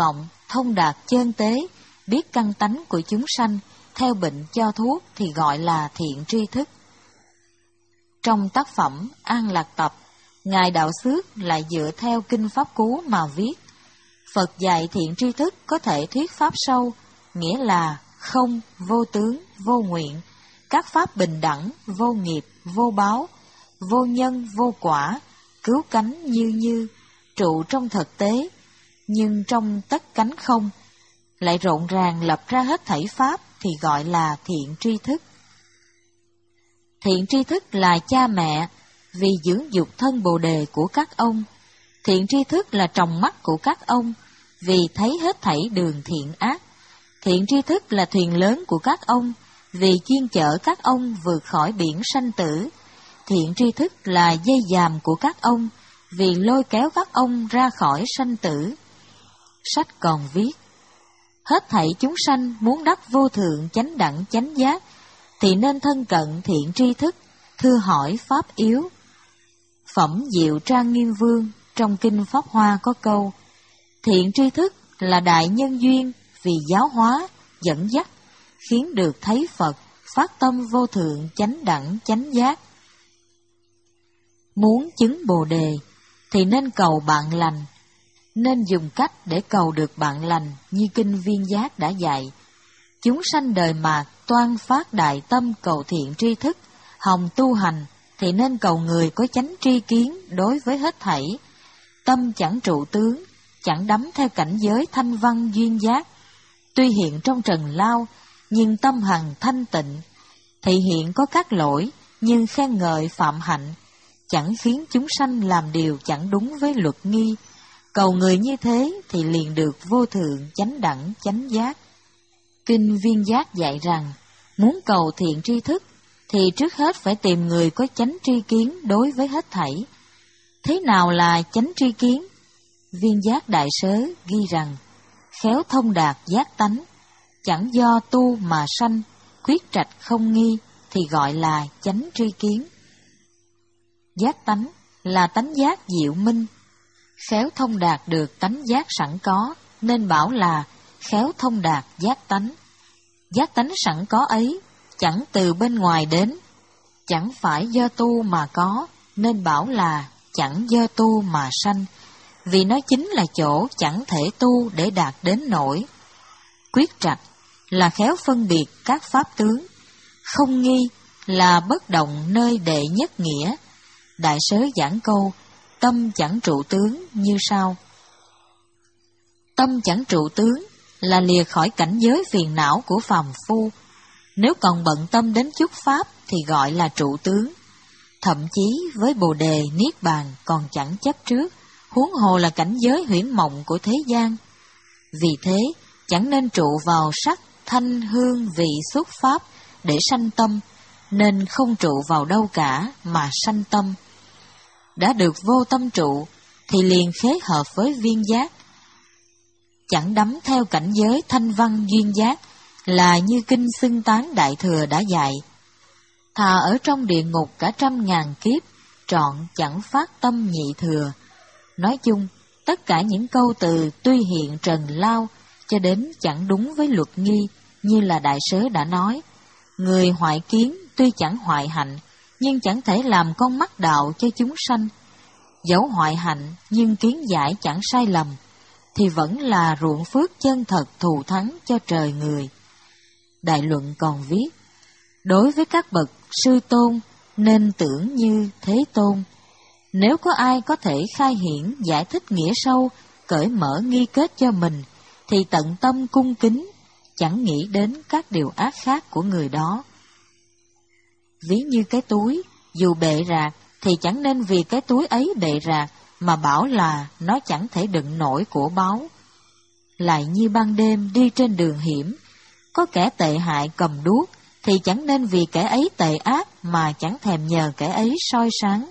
thông đạt chân tế, biết căn tánh của chúng sanh, theo bệnh cho thuốc thì gọi là thiện tri thức. Trong tác phẩm An Lạc Tập, Ngài Đạo Xước lại dựa theo Kinh Pháp Cú mà viết: Phật dạy thiện tri thức có thể thuyết pháp sâu, nghĩa là không, vô tướng, vô nguyện, các pháp bình đẳng, vô nghiệp, vô báo, vô nhân, vô quả, cứu cánh như như, trụ trong thực tế, nhưng trong tất cánh không, lại rộn ràng lập ra hết thảy pháp thì gọi là thiện tri thức. Thiện tri thức là cha mẹ vì dưỡng dục thân Bồ Đề của các ông. Thiện tri thức là tròng mắt của các ông vì thấy hết thảy đường thiện ác. Thiện tri thức là thuyền lớn của các ông vì chuyên chở các ông vượt khỏi biển sanh tử. Thiện tri thức là dây dàm của các ông vì lôi kéo các ông ra khỏi sanh tử. Sách còn viết: hết thảy chúng sanh muốn đắc vô thượng chánh đẳng chánh giác thì nên thân cận thiện tri thức, thưa hỏi pháp yếu. Phẩm Diệu Trang Nghiêm Vương trong Kinh Pháp Hoa có câu: thiện tri thức là đại nhân duyên vì giáo hóa, dẫn dắt, khiến được thấy Phật, phát tâm vô thượng chánh đẳng chánh giác. Muốn chứng Bồ Đề thì nên cầu bạn lành, nên dùng cách để cầu được bạn lành như Kinh Viên Giác đã dạy. Chúng sanh đời mạt toan phát đại tâm cầu thiện tri thức, hồng tu hành thì nên cầu người có chánh tri kiến đối với hết thảy. Tâm chẳng trụ tướng, chẳng đắm theo cảnh giới thanh văn duyên giác. Tuy hiện trong trần lao, nhưng tâm hằng thanh tịnh. Thị hiện có các lỗi, nhưng khen ngợi phạm hạnh, chẳng khiến chúng sanh làm điều chẳng đúng với luật nghi. Cầu người như thế thì liền được vô thượng chánh đẳng chánh giác. Kinh Viên Giác dạy rằng, muốn cầu thiện tri thức thì trước hết phải tìm người có chánh tri kiến đối với hết thảy. Thế nào là chánh tri kiến? Viên Giác Đại Sớ ghi rằng, khéo thông đạt giác tánh, chẳng do tu mà sanh, khuyết trạch không nghi thì gọi là chánh tri kiến. Giác tánh là tánh giác diệu minh, khéo thông đạt được tánh giác sẵn có nên bảo là khéo thông đạt giác tánh. Giác tánh sẵn có ấy chẳng từ bên ngoài đến, chẳng phải do tu mà có nên bảo là chẳng do tu mà sanh, vì nó chính là chỗ chẳng thể tu để đạt đến nổi. Quyết trạch là khéo phân biệt các pháp tướng, không nghi là bất động nơi đệ nhất nghĩa. Đại Sớ giảng câu tâm chẳng trụ tướng như sau: tâm chẳng trụ tướng là lìa khỏi cảnh giới phiền não của phàm phu. Nếu còn bận tâm đến chút pháp thì gọi là trụ tướng. Thậm chí với Bồ Đề Niết Bàn còn chẳng chấp trước, huống hồ là cảnh giới huyễn mộng của thế gian. Vì thế, chẳng nên trụ vào sắc, thanh, hương, vị, xuất pháp để sanh tâm, nên không trụ vào đâu cả mà sanh tâm. Đã được vô tâm trụ thì liền khế hợp với viên giác. Chẳng đắm theo cảnh giới thanh văn duyên giác là như Kinh Xưng Tán Đại Thừa đã dạy. Thà ở trong địa ngục cả trăm ngàn kiếp, trọn chẳng phát tâm nhị thừa. Nói chung, tất cả những câu từ tuy hiện trần lao cho đến chẳng đúng với luật nghi, như là Đại Sớ đã nói. Người hoại kiến tuy chẳng hoại hạnh, nhưng chẳng thể làm con mắt đạo cho chúng sanh. Dẫu hoại hạnh nhưng kiến giải chẳng sai lầm, thì vẫn là ruộng phước chân thật thù thắng cho trời người. Đại Luận còn viết, đối với các bậc sư tôn nên tưởng như Thế Tôn. Nếu có ai có thể khai hiển giải thích nghĩa sâu, cởi mở nghi kết cho mình, thì tận tâm cung kính, chẳng nghĩ đến các điều ác khác của người đó. Ví như cái túi, dù bệ rạc, thì chẳng nên vì cái túi ấy bệ rạc mà bảo là nó chẳng thể đựng nổi của báu. Lại như ban đêm đi trên đường hiểm, có kẻ tệ hại cầm đuốc, thì chẳng nên vì kẻ ấy tệ ác mà chẳng thèm nhờ kẻ ấy soi sáng.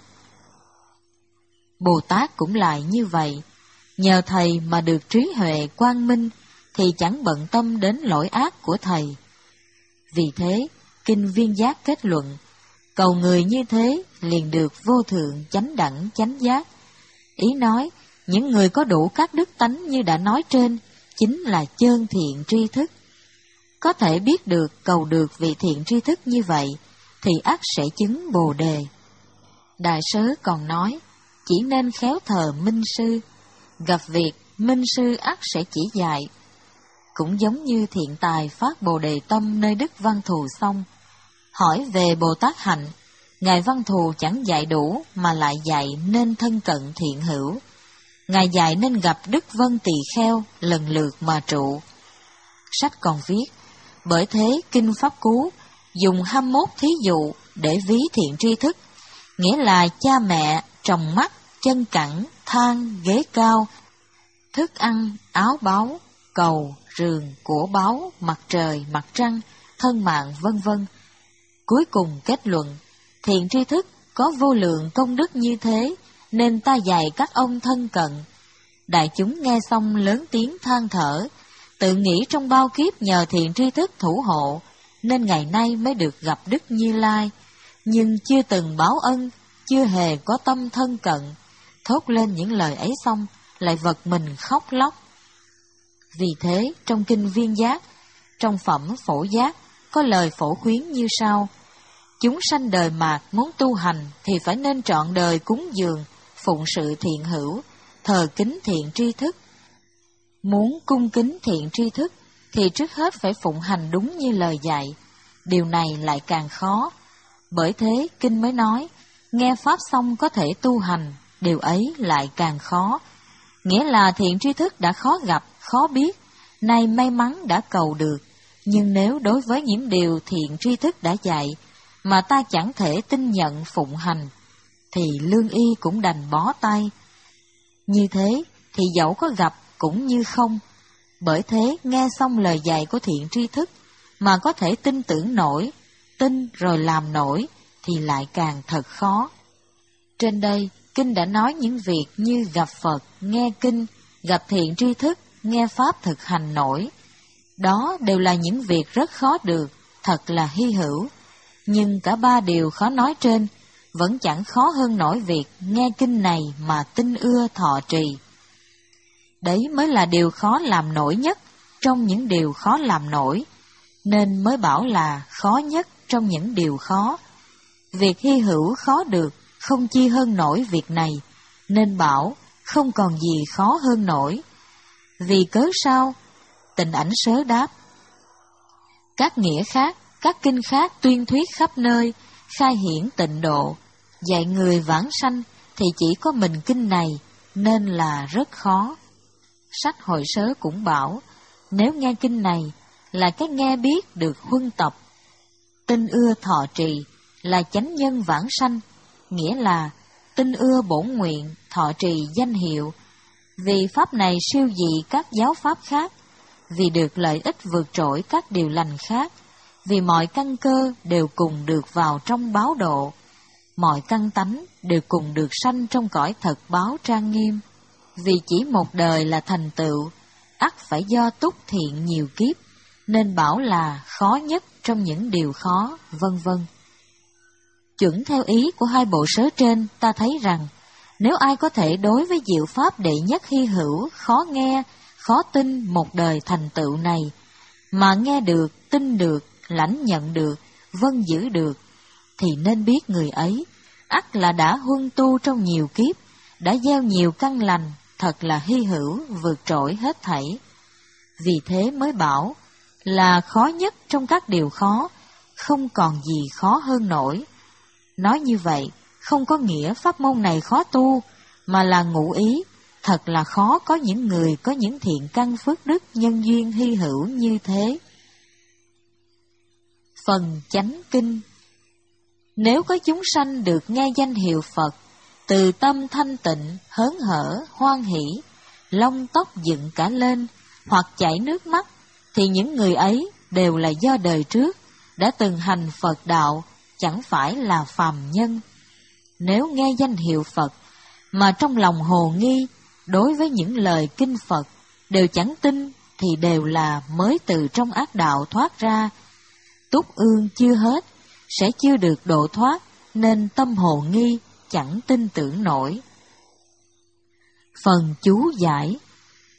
Bồ Tát cũng lại như vậy, nhờ thầy mà được trí huệ quang minh, thì chẳng bận tâm đến lỗi ác của thầy. Vì thế, Kinh Viên Giác kết luận, cầu người như thế liền được vô thượng chánh đẳng chánh giác. Ý nói, những người có đủ các đức tánh như đã nói trên, chính là chơn thiện tri thức. Có thể biết được, cầu được vị thiện tri thức như vậy, thì ắt sẽ chứng Bồ Đề. Đại Sớ còn nói, chỉ nên khéo thờ minh sư, gặp việc minh sư ắt sẽ chỉ dạy. Cũng giống như thiện tài phát Bồ Đề tâm nơi Đức Văn Thù xong, hỏi về Bồ Tát hạnh, Ngài Văn Thù chẳng dạy đủ mà lại dạy nên thân cận thiện hữu. Ngài dạy nên gặp Đức Vân Tỳ Kheo lần lượt mà trụ. Sách còn viết, bởi thế Kinh Pháp Cú dùng hai mươi mốt thí dụ để ví thiện tri thức, nghĩa là cha mẹ, tròng mắt, chân cẳng, thang, ghế cao, thức ăn, áo báu, cầu, rường, của báu, mặt trời, mặt trăng, thân mạng, vân vân. Cuối cùng kết luận, thiện tri thức có vô lượng công đức như thế, nên ta dạy các ông thân cận. Đại chúng nghe xong lớn tiếng than thở, tự nghĩ trong bao kiếp nhờ thiện tri thức thủ hộ, nên ngày nay mới được gặp Đức Như Lai, nhưng chưa từng báo ân, chưa hề có tâm thân cận. Thốt lên những lời ấy xong, lại vật mình khóc lóc. Vì thế, trong Kinh Viên Giác, trong phẩm Phổ Giác, có lời phổ khuyến như sau: chúng sanh đời mạt muốn tu hành thì phải nên trọn đời cúng dường, phụng sự thiện hữu, thờ kính thiện tri thức. Muốn cung kính thiện tri thức thì trước hết phải phụng hành đúng như lời dạy. Điều này lại càng khó. Bởi thế Kinh mới nói, nghe Pháp xong có thể tu hành, điều ấy lại càng khó. Nghĩa là thiện tri thức đã khó gặp, khó biết, nay may mắn đã cầu được. Nhưng nếu đối với những điều thiện tri thức đã dạy, mà ta chẳng thể tin nhận phụng hành, thì lương y cũng đành bó tay. Như thế thì dẫu có gặp cũng như không. Bởi thế nghe xong lời dạy của thiện tri thức mà có thể tin tưởng nổi, tin rồi làm nổi thì lại càng thật khó. Trên đây Kinh đã nói những việc như gặp Phật, nghe Kinh, gặp thiện tri thức, nghe Pháp thực hành nổi. Đó đều là những việc rất khó được, thật là hy hữu. Nhưng cả ba điều khó nói trên vẫn chẳng khó hơn nổi việc nghe Kinh này mà tin ưa thọ trì. Đấy mới là điều khó làm nổi nhất trong những điều khó làm nổi, nên mới bảo là khó nhất trong những điều khó. Việc hy hữu khó được không chi hơn nổi việc này, nên bảo không còn gì khó hơn nổi. Vì cớ sao? Tịnh Ảnh Sớ đáp, các nghĩa khác, các kinh khác tuyên thuyết khắp nơi, khai hiển tịnh độ, dạy người vãng sanh thì chỉ có mình kinh này, nên là rất khó. Sách Hội Sớ cũng bảo, nếu nghe kinh này là cái nghe biết được huân tập, tin ưa thọ trì là chánh nhân vãng sanh, nghĩa là tin ưa bổn nguyện, thọ trì danh hiệu. Vì pháp này siêu dị các giáo pháp khác, vì được lợi ích vượt trội các điều lành khác, vì mọi căn cơ đều cùng được vào trong báo độ, mọi căn tánh đều cùng được sanh trong cõi thật báo trang nghiêm. Vì chỉ một đời là thành tựu, ắt phải do túc thiện nhiều kiếp, nên bảo là khó nhất trong những điều khó, vân vân. Chuẩn theo ý của hai bộ sớ trên, ta thấy rằng, nếu ai có thể đối với diệu pháp đệ nhất hy hữu, khó nghe, khó tin một đời thành tựu này, mà nghe được, tin được, lãnh nhận được, vâng giữ được, thì nên biết người ấy, ắt là đã huân tu trong nhiều kiếp, đã gieo nhiều căn lành, thật là hy hữu, vượt trội hết thảy. Vì thế mới bảo là khó nhất trong các điều khó, không còn gì khó hơn nổi. Nói như vậy, không có nghĩa pháp môn này khó tu, mà là ngụ ý, thật là khó có những người có những thiện căn phước đức nhân duyên hy hữu như thế. Phần chánh kinh. Nếu có chúng sanh được nghe danh hiệu Phật, từ tâm thanh tịnh, hớn hở, hoan hỷ, lông tóc dựng cả lên, hoặc chảy nước mắt, thì những người ấy đều là do đời trước đã từng hành Phật đạo, chẳng phải là phàm nhân. Nếu nghe danh hiệu Phật mà trong lòng hồ nghi đối với những lời kinh Phật đều chẳng tin, thì đều là mới từ trong ác đạo thoát ra, túc ương chưa hết, sẽ chưa được độ thoát, nên tâm hồ nghi chẳng tin tưởng nổi. Phần chú giải.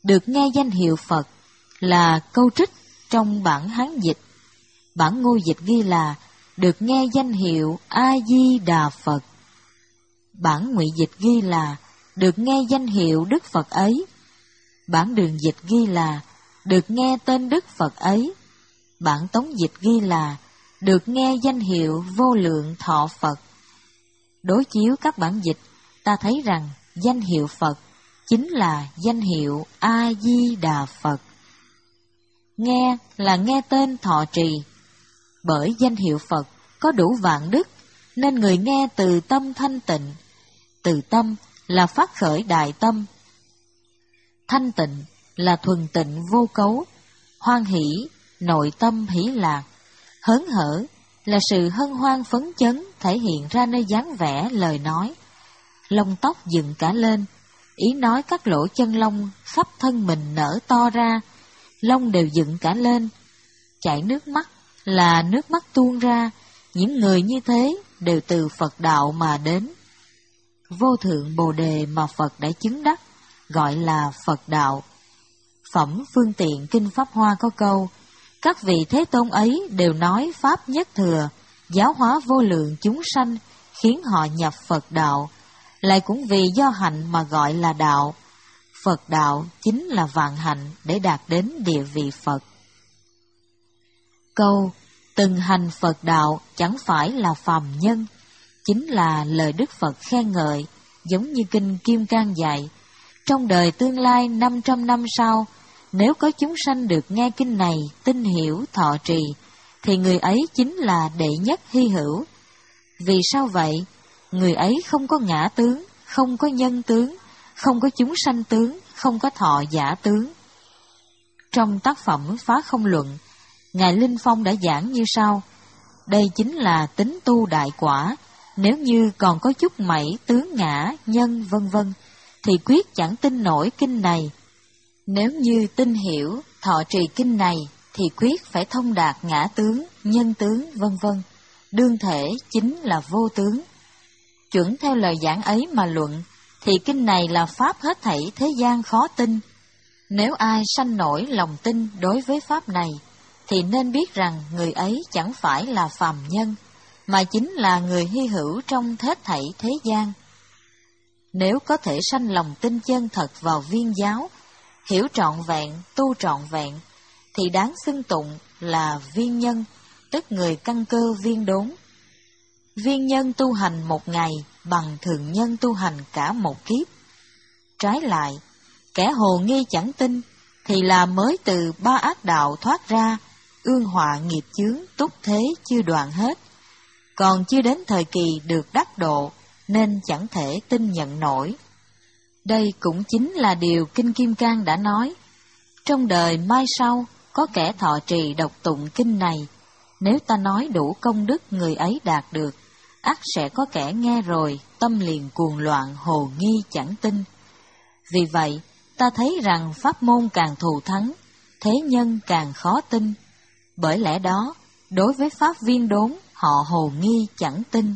được nghe danh hiệu Phật là câu trích trong bản Hán dịch. Bản Ngô dịch ghi là được nghe danh hiệu A-di-đà Phật. Bản Ngụy dịch ghi là được nghe danh hiệu Đức Phật ấy. Bản Đường dịch ghi là được nghe tên Đức Phật ấy. Bản Tống dịch ghi là được nghe danh hiệu Vô Lượng Thọ Phật. Đối chiếu các bản dịch, ta thấy rằng danh hiệu Phật chính là danh hiệu A-di-đà Phật. Nghe là nghe tên thọ trì. Bởi danh hiệu Phật có đủ vạn đức, nên người nghe từ tâm thanh tịnh. Từ tâm là phát khởi đại tâm. Thanh tịnh là thuần tịnh vô cấu. Hoan hỷ, nội tâm hỷ lạc. Hớn hở là sự hân hoan phấn chấn thể hiện ra nơi dáng vẻ lời nói. Lông tóc dựng cả lên, ý nói các lỗ chân lông khắp thân mình nở to ra, lông đều dựng cả lên. Chảy nước mắt là nước mắt tuôn ra. Những người như thế đều từ Phật đạo mà đến. Vô thượng Bồ đề mà Phật đã chứng đắc gọi là Phật đạo. Phẩm Phương Tiện Kinh Pháp Hoa có câu: các vị Thế Tôn ấy đều nói Pháp nhất thừa, giáo hóa vô lượng chúng sanh, khiến họ nhập Phật đạo. Lại cũng vì do hạnh mà gọi là đạo. Phật đạo chính là vạn hạnh để đạt đến địa vị Phật. Câu từng hành Phật đạo chẳng phải là phàm nhân chính là lời Đức Phật khen ngợi, giống như Kinh Kim Cang dạy. Trong đời tương lai năm trăm năm sau, nếu có chúng sanh được nghe kinh này, tin hiểu thọ trì, thì người ấy chính là đệ nhất hy hữu. Vì sao vậy? Người ấy không có ngã tướng, không có nhân tướng, không có chúng sanh tướng, không có thọ giả tướng. Trong tác phẩm Phá Không Luận, Ngài Linh Phong đã giảng như sau: đây chính là tính tu đại quả. Nếu như còn có chút mảy tướng ngã, nhân vân vân, thì quyết chẳng tin nổi kinh này. Nếu như tin hiểu, thọ trì kinh này, thì quyết phải thông đạt ngã tướng, nhân tướng vân vân. Đương thể chính là vô tướng. Chuẩn theo lời giảng ấy mà luận, thì kinh này là pháp hết thảy thế gian khó tin. Nếu ai sanh nổi lòng tin đối với pháp này, thì nên biết rằng người ấy chẳng phải là phàm nhân, mà chính là người hy hữu trong hết thảy thế gian. Nếu có thể sanh lòng tin chân thật vào viên giáo, hiểu trọn vẹn, tu trọn vẹn, thì đáng xưng tụng là viên nhân, tức người căn cơ viên đốn. Viên nhân tu hành một ngày bằng thường nhân tu hành cả một kiếp. Trái lại, kẻ hồ nghi chẳng tin thì là mới từ ba ác đạo thoát ra, ương họa nghiệp chướng túc thế chưa đoạn hết, còn chưa đến thời kỳ được đắc độ nên chẳng thể tin nhận nổi. Đây cũng chính là điều Kinh Kim Cang đã nói: trong đời mai sau có kẻ thọ trì đọc tụng kinh này, nếu ta nói đủ công đức người ấy đạt được, ắt sẽ có kẻ nghe rồi tâm liền cuồng loạn hồ nghi chẳng tin. Vì vậy ta thấy rằng pháp môn càng thù thắng, thế nhân càng khó tin. Bởi lẽ đó, đối với pháp viên đốn, họ hồ nghi chẳng tin.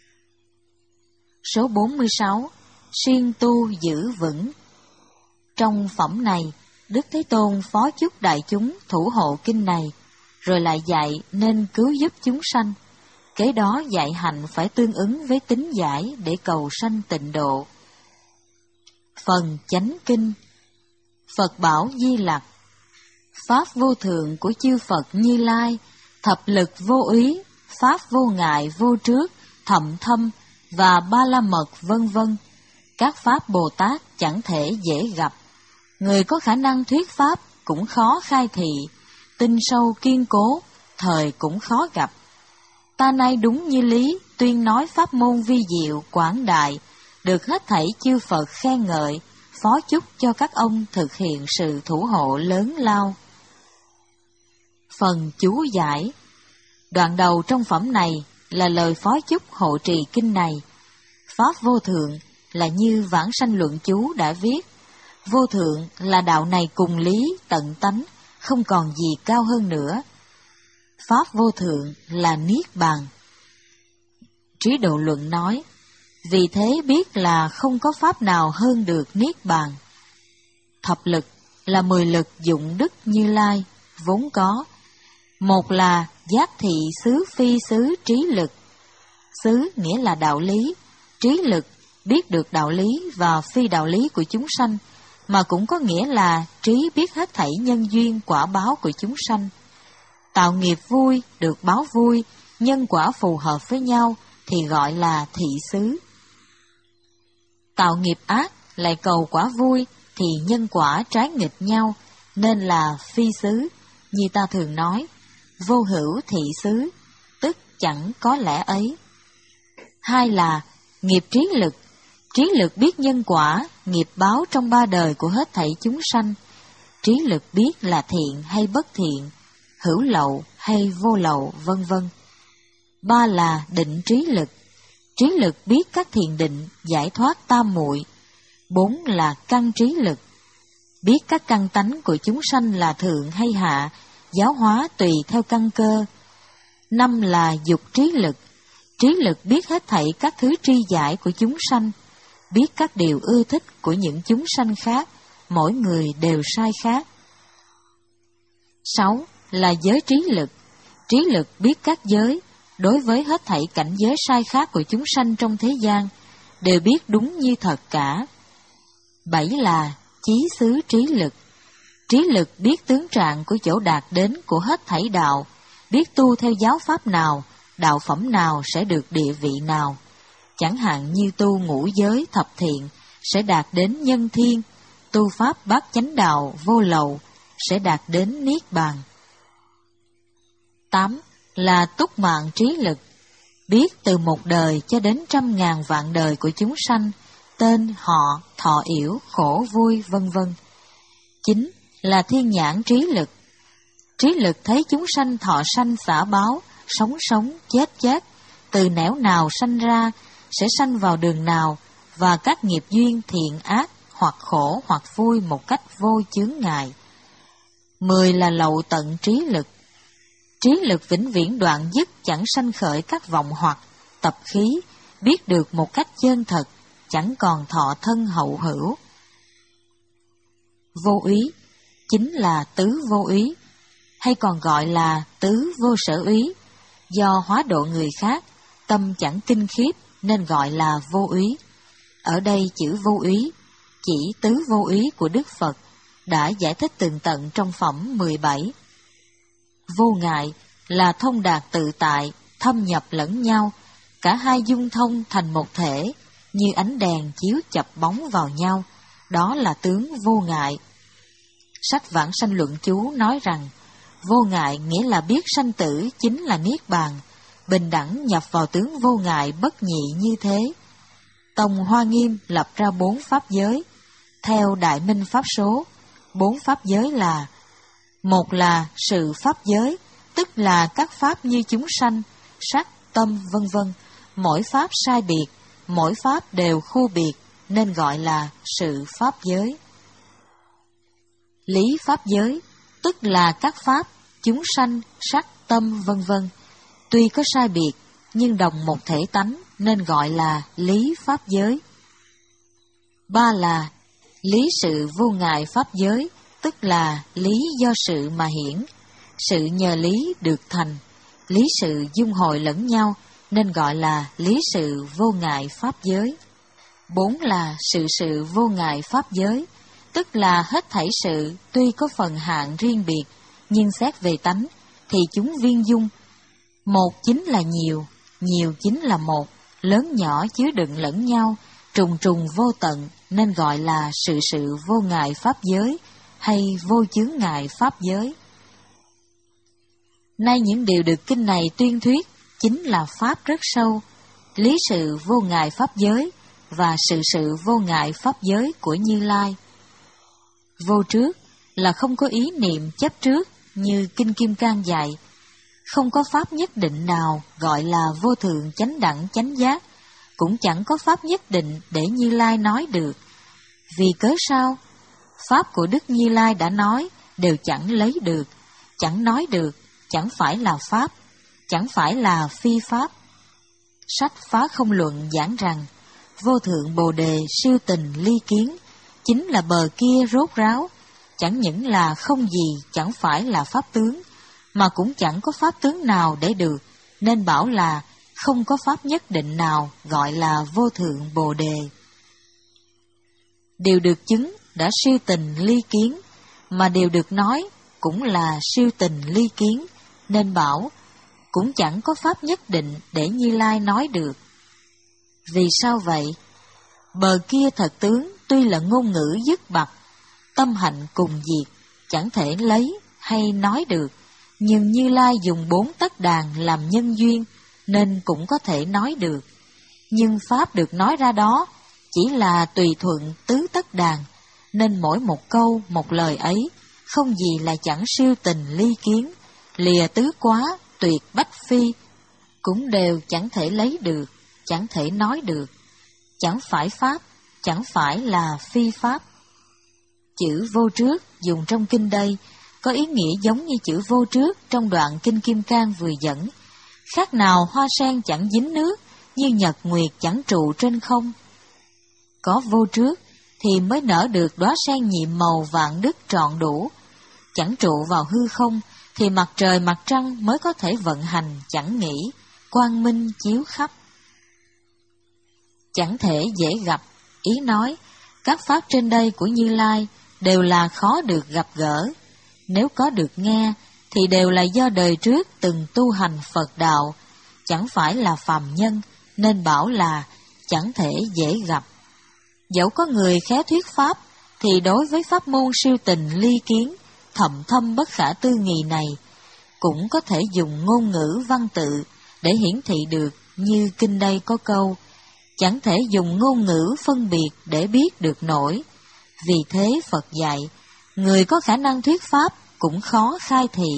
Số bốn mươi sáu. Siêng tu giữ vững. Trong phẩm này, Đức Thế Tôn phó chúc đại chúng thủ hộ kinh này, rồi lại dạy nên cứu giúp chúng sanh. Kế đó dạy hạnh phải tương ứng với tín giải để cầu sanh tịnh độ. Phần chánh kinh. Phật bảo Di Lặc: pháp vô thượng của chư Phật Như Lai, thập lực vô úy, pháp vô ngại vô trước, thậm thâm và ba la mật vân vân. Các pháp Bồ Tát chẳng thể dễ gặp. Người có khả năng thuyết pháp cũng khó khai thị, tinh sâu kiên cố, thời cũng khó gặp. Ta nay đúng như lý, tuyên nói pháp môn vi diệu quảng đại, được hết thảy chư Phật khen ngợi, phó chúc cho các ông thực hiện sự thủ hộ lớn lao. Phần chú giải. Đoạn đầu trong phẩm này là lời phó chúc hộ trì kinh này. Pháp vô thượng là như Vãng Sanh Luận chú đã viết: vô thượng là đạo này cùng lý, tận tánh, không còn gì cao hơn nữa. Pháp vô thượng là Niết Bàn. Trí Độ Luận nói: vì thế biết là không có pháp nào hơn được Niết Bàn. Thập lực là mười lực dụng đức Như Lai vốn có. Một là giác thị xứ phi xứ trí lực. Xứ nghĩa là đạo lý, trí lực biết được đạo lý và phi đạo lý của chúng sanh, mà cũng có nghĩa là trí biết hết thảy nhân duyên quả báo của chúng sanh. Tạo nghiệp vui được báo vui, nhân quả phù hợp với nhau thì gọi là thị xứ. Tạo nghiệp ác lại cầu quả vui thì nhân quả trái nghịch nhau, nên là phi xứ. Như ta thường nói, vô hữu thị xứ, tức chẳng có lẽ ấy. Hai là nghiệp trí lực. Trí lực biết nhân quả, nghiệp báo trong ba đời của hết thảy chúng sanh. Trí lực biết là thiện hay bất thiện, hữu lậu hay vô lậu, vân vân. Ba là định trí lực. Trí lực biết các thiền định, giải thoát tam muội. Bốn là căn trí lực. Biết các căn tánh của chúng sanh là thượng hay hạ, giáo hóa tùy theo căn cơ. Năm là dục trí lực. Trí lực biết hết thảy các thứ tri giải của chúng sanh, biết các điều ưa thích của những chúng sanh khác, mỗi người đều sai khác. Sáu là giới trí lực. Trí lực biết các giới, đối với hết thảy cảnh giới sai khác của chúng sanh trong thế gian, đều biết đúng như thật cả. Bảy là chí xứ trí lực. Trí lực biết tướng trạng của chỗ đạt đến của hết thảy đạo, biết tu theo giáo pháp nào, đạo phẩm nào sẽ được địa vị nào. Chẳng hạn như tu ngũ giới thập thiện sẽ đạt đến nhân thiên, tu pháp bát chánh đạo vô lậu sẽ đạt đến niết bàn. Tám là túc mạng trí lực. Biết từ một đời cho đến trăm ngàn vạn đời của chúng sanh, tên, họ, thọ yểu, khổ vui, vân vân. Chín là thiên nhãn trí lực. Trí lực thấy chúng sanh thọ sanh xả báo, sống sống, chết chết, từ nẻo nào sanh ra, sẽ sanh vào đường nào, và các nghiệp duyên thiện ác, hoặc khổ hoặc vui một cách vô chướng ngại. Mười là lậu tận trí lực. Trí lực vĩnh viễn đoạn dứt, chẳng sanh khởi các vọng hoặc, tập khí, biết được một cách chân thật, chẳng còn thọ thân hậu hữu. Vô úy chính là tứ vô úy, hay còn gọi là tứ vô sở úy. Do hóa độ người khác, tâm chẳng kinh khiếp nên gọi là vô úy. Ở đây chữ vô úy chỉ tứ vô úy của Đức Phật, đã giải thích tường tận trong phẩm mười bảy. Vô ngại là thông đạt tự tại, thâm nhập lẫn nhau, cả hai dung thông thành một thể, như ánh đèn chiếu chập bóng vào nhau, đó là tướng vô ngại. Sách Vãng Sanh Luận Chú nói rằng, vô ngại nghĩa là biết sanh tử chính là niết bàn, bình đẳng nhập vào tướng vô ngại bất nhị như thế. Tông Hoa Nghiêm lập ra bốn pháp giới, theo Đại Minh Pháp Số. Bốn pháp giới là: một là sự pháp giới, tức là các pháp như chúng sanh, sắc, tâm, vân vân, mỗi pháp sai biệt, mỗi pháp đều khu biệt, nên gọi là sự pháp giới. Lý pháp giới, tức là các pháp, chúng sanh, sắc, tâm, vân vân, tuy có sai biệt, nhưng đồng một thể tánh, nên gọi là lý pháp giới. Ba là lý sự vô ngại pháp giới, tức là lý do sự mà hiển, sự nhờ lý được thành, lý sự dung hội lẫn nhau, nên gọi là lý sự vô ngại pháp giới. Bốn là sự sự vô ngại pháp giới, tức là hết thảy sự tuy có phần hạn riêng biệt, nhưng xét về tánh thì chúng viên dung. Một chính là nhiều, nhiều chính là một, lớn nhỏ chứa đựng lẫn nhau, trùng trùng vô tận, nên gọi là sự sự vô ngại pháp giới hay vô chướng ngại pháp giới. Nay những điều được kinh này tuyên thuyết chính là pháp rất sâu, lý sự vô ngại pháp giới và sự sự vô ngại pháp giới của Như Lai. Vô trước là không có ý niệm chấp trước như Kinh Kim Cang dạy, không có pháp nhất định nào gọi là vô thượng chánh đẳng chánh giác, cũng chẳng có pháp nhất định để Như Lai nói được. Vì cớ sao? Pháp của Đức Như Lai đã nói đều chẳng lấy được, chẳng nói được, chẳng phải là pháp, chẳng phải là phi pháp. Sách Phá Không Luận giảng rằng, vô thượng Bồ Đề siêu tình ly kiến, chính là bờ kia rốt ráo, chẳng những là không gì chẳng phải là pháp tướng, mà cũng chẳng có pháp tướng nào để được, nên bảo là không có pháp nhất định nào gọi là vô thượng Bồ Đề. Điều được chứng đã siêu tình ly kiến, mà điều được nói cũng là siêu tình ly kiến, nên bảo cũng chẳng có pháp nhất định để Như Lai nói được. Vì sao vậy? Bờ kia thật tướng tuy là ngôn ngữ dứt bặt, tâm hạnh cùng diệt, chẳng thể lấy hay nói được, nhưng Như Lai dùng bốn tất đàn làm nhân duyên, nên cũng có thể nói được. Nhưng pháp được nói ra đó chỉ là tùy thuận tứ tất đàn, nên mỗi một câu một lời ấy không gì là chẳng siêu tình ly kiến, lìa tứ quá tuyệt bách phi, cũng đều chẳng thể lấy được, chẳng thể nói được, chẳng phải pháp, chẳng phải là phi pháp. Chữ vô trước dùng trong kinh đây có ý nghĩa giống như chữ vô trước trong đoạn kinh Kim Cang vừa dẫn, khác nào hoa sen chẳng dính nước, như nhật nguyệt chẳng trụ trên không. Có vô trước thì mới nở được đóa sen nhiệm màu vạn đức trọn đủ, chẳng trụ vào hư không thì mặt trời mặt trăng mới có thể vận hành chẳng nghỉ, quang minh chiếu khắp. Chẳng thể dễ gặp, ý nói các pháp trên đây của Như Lai đều là khó được gặp gỡ, nếu có được nghe thì đều là do đời trước từng tu hành Phật đạo, chẳng phải là phàm nhân, nên bảo là chẳng thể dễ gặp. Dẫu có người khéo thuyết pháp, thì đối với pháp môn siêu tình ly kiến, thậm thâm bất khả tư nghị này, cũng có thể dùng ngôn ngữ văn tự để hiển thị được, như kinh đây có câu, chẳng thể dùng ngôn ngữ phân biệt để biết được nổi. Vì thế Phật dạy, người có khả năng thuyết pháp cũng khó khai thị.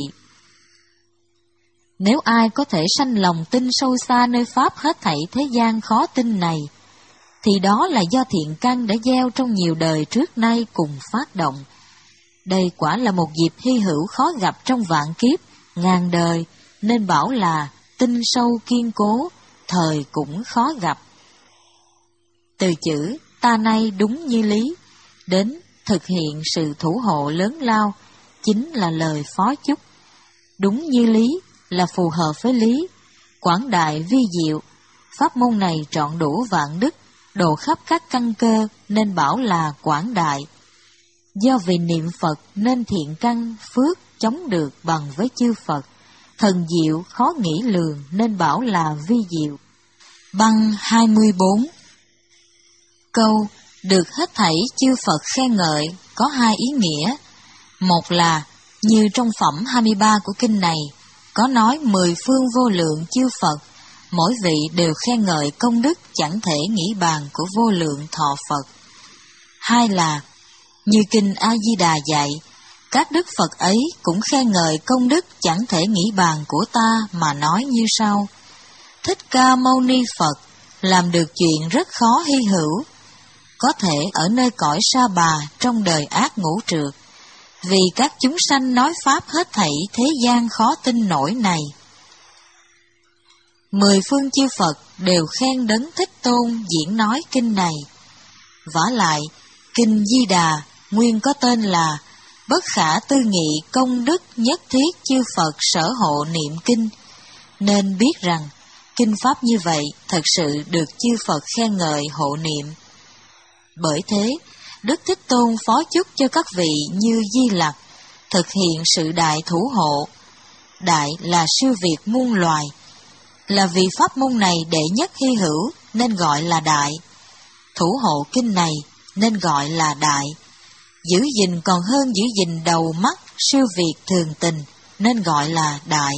Nếu ai có thể sanh lòng tin sâu xa nơi pháp hết thảy thế gian khó tin này, thì đó là do thiện căn đã gieo trong nhiều đời trước nay cùng phát động. Đây quả là một dịp hy hữu khó gặp trong vạn kiếp, ngàn đời, nên bảo là tinh sâu kiên cố, thời cũng khó gặp. Từ chữ ta nay đúng như lý, đến thực hiện sự thủ hộ lớn lao, chính là lời phó chúc. Đúng như lý là phù hợp với lý, quảng đại vi diệu, pháp môn này trọn đủ vạn đức, độ khắp các căn cơ, nên bảo là quảng đại. Do vì niệm Phật nên thiện căn phước chống được bằng với chư Phật, thần diệu khó nghĩ lường, nên bảo là vi diệu. Băng hai mươi bốn. Câu được hết thảy chư Phật khen ngợi có hai ý nghĩa. Một là như trong phẩm hai mươi ba của kinh này có nói mười phương vô lượng chư Phật, mỗi vị đều khen ngợi công đức chẳng thể nghĩ bàn của vô lượng thọ Phật. Hai là như kinh A Di Đà dạy, các đức Phật ấy cũng khen ngợi công đức chẳng thể nghĩ bàn của ta mà nói như sau: Thích Ca Mâu Ni Phật làm được chuyện rất khó hy hữu, có thể ở nơi cõi Sa Bà trong đời ác ngũ trượt, vì các chúng sanh nói pháp hết thảy thế gian khó tin nổi này. Mười phương chư Phật đều khen Đấng Thích Tôn diễn nói kinh này. Vả lại, kinh Di Đà nguyên có tên là Bất khả tư nghị công đức nhất thiết chư Phật sở hộ niệm kinh, nên biết rằng kinh pháp như vậy thật sự được chư Phật khen ngợi hộ niệm. Bởi thế, Đức Thích Tôn phó chúc cho các vị như Di Lặc thực hiện sự đại thủ hộ. Đại là siêu việt muôn loài, là vì pháp môn này đệ nhất hy hữu nên gọi là đại. Thủ hộ kinh này nên gọi là đại. Giữ gìn còn hơn giữ gìn đầu mắt siêu việt thường tình nên gọi là đại.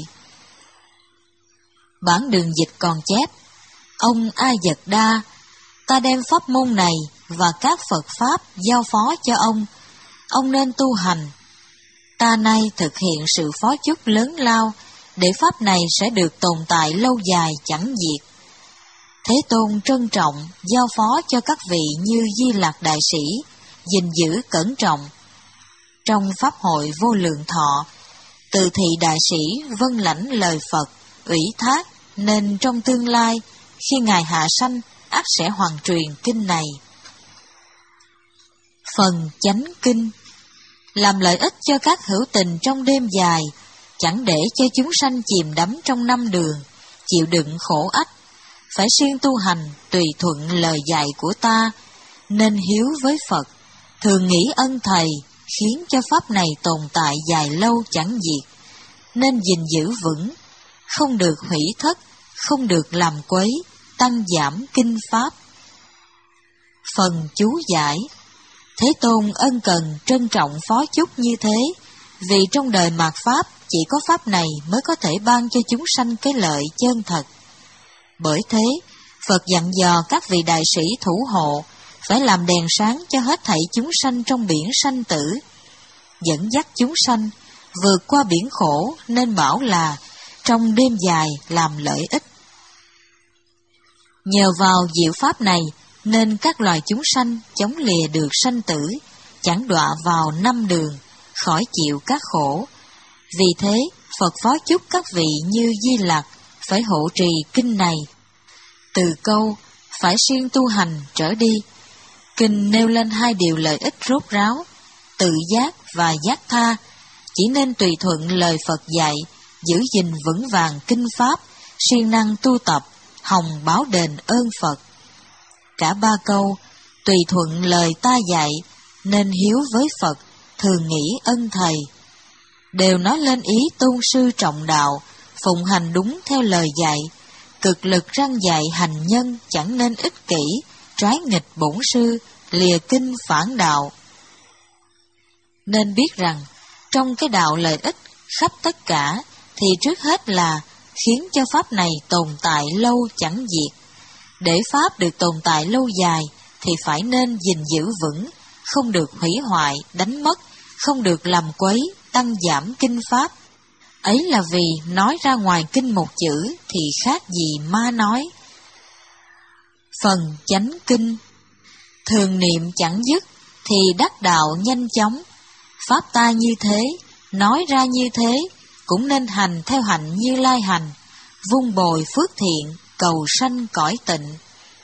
Bản đường dịch còn chép: Ông A Dật Đa, ta đem pháp môn này và các Phật pháp giao phó cho ông, ông nên tu hành. Ta nay thực hiện sự phó chúc lớn lao, để pháp này sẽ được tồn tại lâu dài chẳng diệt. Thế Tôn trân trọng giao phó cho các vị như Di Lặc Đại Sĩ gìn giữ cẩn trọng. Trong pháp hội vô lượng thọ, Từ Thị Đại Sĩ vâng lãnh lời Phật ủy thác, nên trong tương lai khi Ngài hạ sanh ắt sẽ hoàn truyền kinh này. Phần chánh kinh. làm lợi ích cho các hữu tình trong đêm dài, chẳng để cho chúng sanh chìm đắm trong năm đường, chịu đựng khổ ách. Phải siêng tu hành tùy thuận lời dạy của ta, nên hiếu với Phật, thường nghĩ ân Thầy, khiến cho pháp này tồn tại dài lâu chẳng diệt, nên gìn giữ vững, không được hủy thất, không được làm quấy, tăng giảm kinh pháp. Phần chú giải: Thế Tôn ân cần trân trọng phó chúc như thế, vì trong đời mạt pháp chỉ có pháp này mới có thể ban cho chúng sanh cái lợi chân thật. Bởi thế, Phật dặn dò các vị đại sĩ thủ hộ phải làm đèn sáng cho hết thảy chúng sanh trong biển sanh tử, dẫn dắt chúng sanh vượt qua biển khổ, nên bảo là trong đêm dài làm lợi ích. Nhờ vào diệu pháp này nên các loài chúng sanh chống lìa được sanh tử, chẳng đọa vào năm đường, khỏi chịu các khổ. Vì thế, Phật phó chúc các vị như Di Lặc phải hộ trì kinh này. Từ câu phải siêng tu hành trở đi, kinh nêu lên hai điều lợi ích rốt ráo: tự giác và giác tha. Chỉ nên tùy thuận lời Phật dạy, giữ gìn vững vàng kinh pháp, siêng năng tu tập, hòng báo đền ơn Phật. Cả ba câu tùy thuận lời ta dạy, nên hiếu với Phật, thường nghĩ ân Thầy, đều nói lên ý tôn sư trọng đạo, phụng hành đúng theo lời dạy, cực lực răn dạy hành nhân chẳng nên ích kỷ, trái nghịch bổn sư, lìa kinh phản đạo. Nên biết rằng, trong cái đạo lợi ích khắp tất cả, thì trước hết là khiến cho pháp này tồn tại lâu chẳng diệt. Để pháp được tồn tại lâu dài, thì phải nên gìn giữ vững, không được hủy hoại, đánh mất, không được làm quấy, tăng giảm kinh pháp. Ấy là vì nói ra ngoài kinh một chữ thì khác gì ma nói. Phần chánh kinh: Thường niệm chẳng dứt thì đắc đạo nhanh chóng. Pháp ta như thế, nói ra như thế, cũng nên hành theo hạnh Như Lai hành, vun bồi phước thiện, cầu sanh cõi tịnh.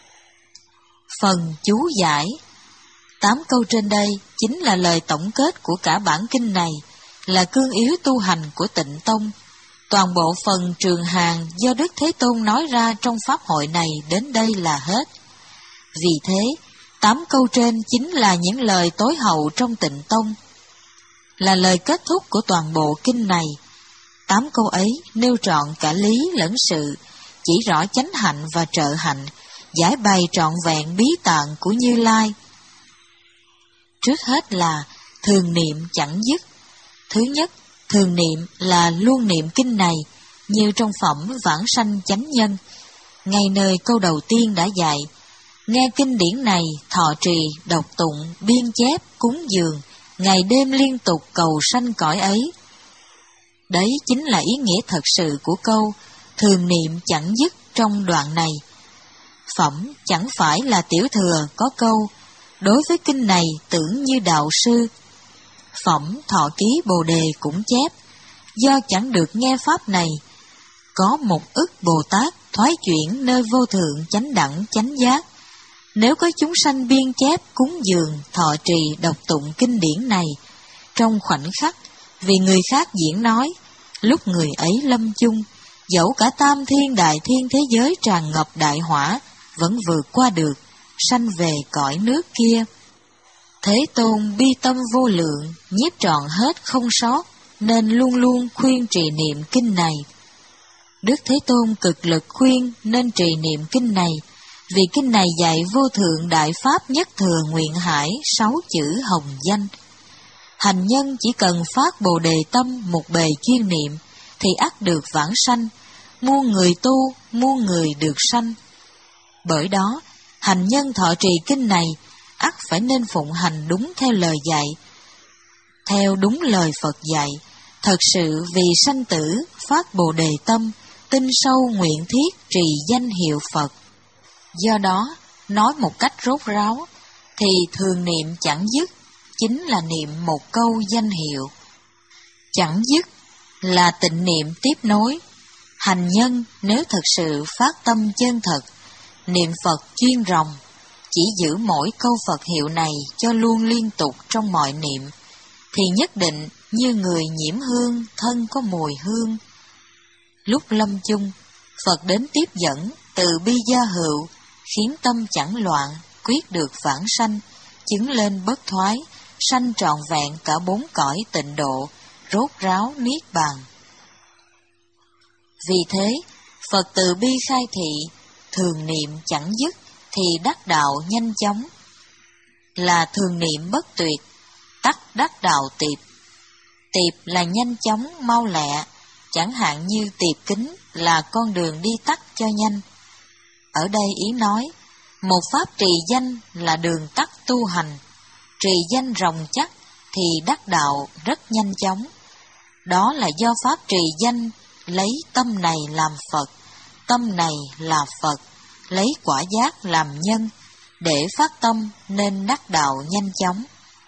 Phần chú giải: Tám câu trên đây chính là lời tổng kết của cả bản kinh này, là cương yếu tu hành của Tịnh Tông. Toàn bộ phần trường hàng do Đức Thế Tôn nói ra trong pháp hội này đến đây là hết. Vì thế, tám câu trên chính là những lời tối hậu trong Tịnh Tông, là lời kết thúc của toàn bộ kinh này. Tám câu ấy nêu trọn cả lý lẫn sự, chỉ rõ chánh hạnh và trợ hạnh, giải bày trọn vẹn bí tạng của Như Lai. Trước hết là thường niệm chẳng dứt. Thứ nhất, thường niệm là luôn niệm kinh này, như trong phẩm Vãng Sanh Chánh Nhân, ngay nơi câu đầu tiên đã dạy: nghe kinh điển này, thọ trì, đọc tụng, biên chép, cúng dường, ngày đêm liên tục cầu sanh cõi ấy. Đấy chính là ý nghĩa thật sự của câu thường niệm chẳng dứt trong đoạn này. Phẩm chẳng phải là tiểu thừa có câu đối với kinh này tưởng như đạo sư. Phẩm Thọ Ký Bồ Đề cũng chép: do chẳng được nghe pháp này, có một ức Bồ Tát thoái chuyển nơi vô thượng chánh đẳng chánh giác. Nếu có chúng sanh biên chép, cúng dường, thọ trì, đọc tụng kinh điển này, trong khoảnh khắc, vì người khác diễn nói, lúc người ấy lâm chung, dẫu cả tam thiên đại thiên thế giới tràn ngập đại hỏa, vẫn vượt qua được, sanh về cõi nước kia. Thế Tôn bi tâm vô lượng, nhiếp trọn hết không sót, nên luôn luôn khuyên trì niệm kinh này. Đức Thế Tôn cực lực khuyên nên trì niệm kinh này, vì kinh này dạy vô thượng đại pháp nhất thừa nguyện hải sáu chữ hồng danh. Hành nhân chỉ cần phát bồ đề tâm một bề chuyên niệm, thì ắt được vãng sanh, muôn người tu, muôn người được sanh. Bởi đó, hành nhân thọ trì kinh này, ắt phải nên phụng hành đúng theo lời dạy, theo đúng lời Phật dạy, thật sự vì sanh tử phát bồ đề tâm, tin sâu nguyện thiết trì danh hiệu Phật. Do đó, nói một cách rốt ráo, thì thường niệm chẳng dứt chính là niệm một câu danh hiệu. Chẳng dứt là tịnh niệm tiếp nối. Hành nhân nếu thật sự phát tâm chân thật, niệm Phật chuyên ròng, chỉ giữ mỗi câu Phật hiệu này cho luôn liên tục trong mọi niệm, thì nhất định như người nhiễm hương, thân có mùi hương. Lúc lâm chung, Phật đến tiếp dẫn, từ bi gia hữu, khiến tâm chẳng loạn, quyết được vãng sanh, chứng lên bất thoái, sanh trọn vẹn cả bốn cõi tịnh độ, rốt ráo niết bàn. Vì thế, Phật từ bi khai thị, thường niệm chẳng dứt, thì đắc đạo nhanh chóng. Là thường niệm bất tuyệt, tắc đắc đạo tiệp. Tiệp là nhanh chóng, mau lẹ, chẳng hạn như tiệp kính là con đường đi tắt cho nhanh. Ở đây ý nói, một pháp trì danh là đường tắt tu hành, trì danh ròng chắc thì đắc đạo rất nhanh chóng. Đó là do pháp trì danh lấy tâm này làm Phật, tâm này là Phật, lấy quả giác làm nhân, để phát tâm nên đắc đạo nhanh chóng.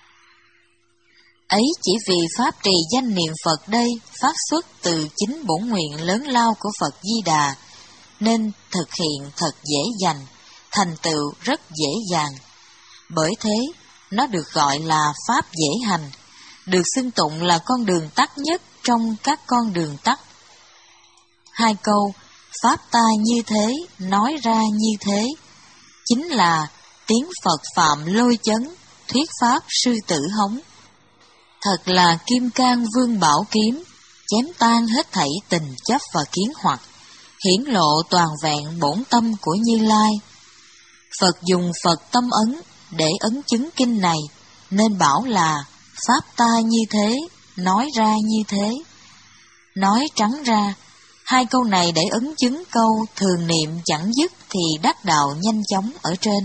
Ấy chỉ vì pháp trì danh niệm Phật đây phát xuất từ chính bổn nguyện lớn lao của Phật Di Đà, nên thực hiện thật dễ dàng, thành tựu rất dễ dàng. Bởi thế, nó được gọi là pháp dễ hành, được xưng tụng là con đường tắt nhất trong các con đường tắt. Hai câu, pháp ta như thế, nói ra như thế, chính là tiếng Phật phạm lôi chấn, thuyết pháp sư tử hống. Thật là kim cang vương bảo kiếm, chém tan hết thảy tình chấp và kiến hoặc, hiển lộ toàn vẹn bổn tâm của Như Lai. Phật dùng Phật tâm ấn để ấn chứng kinh này, nên bảo là pháp ta như thế, nói ra như thế. Nói trắng ra, hai câu này để ấn chứng câu thường niệm chẳng dứt thì đắc đạo nhanh chóng ở trên.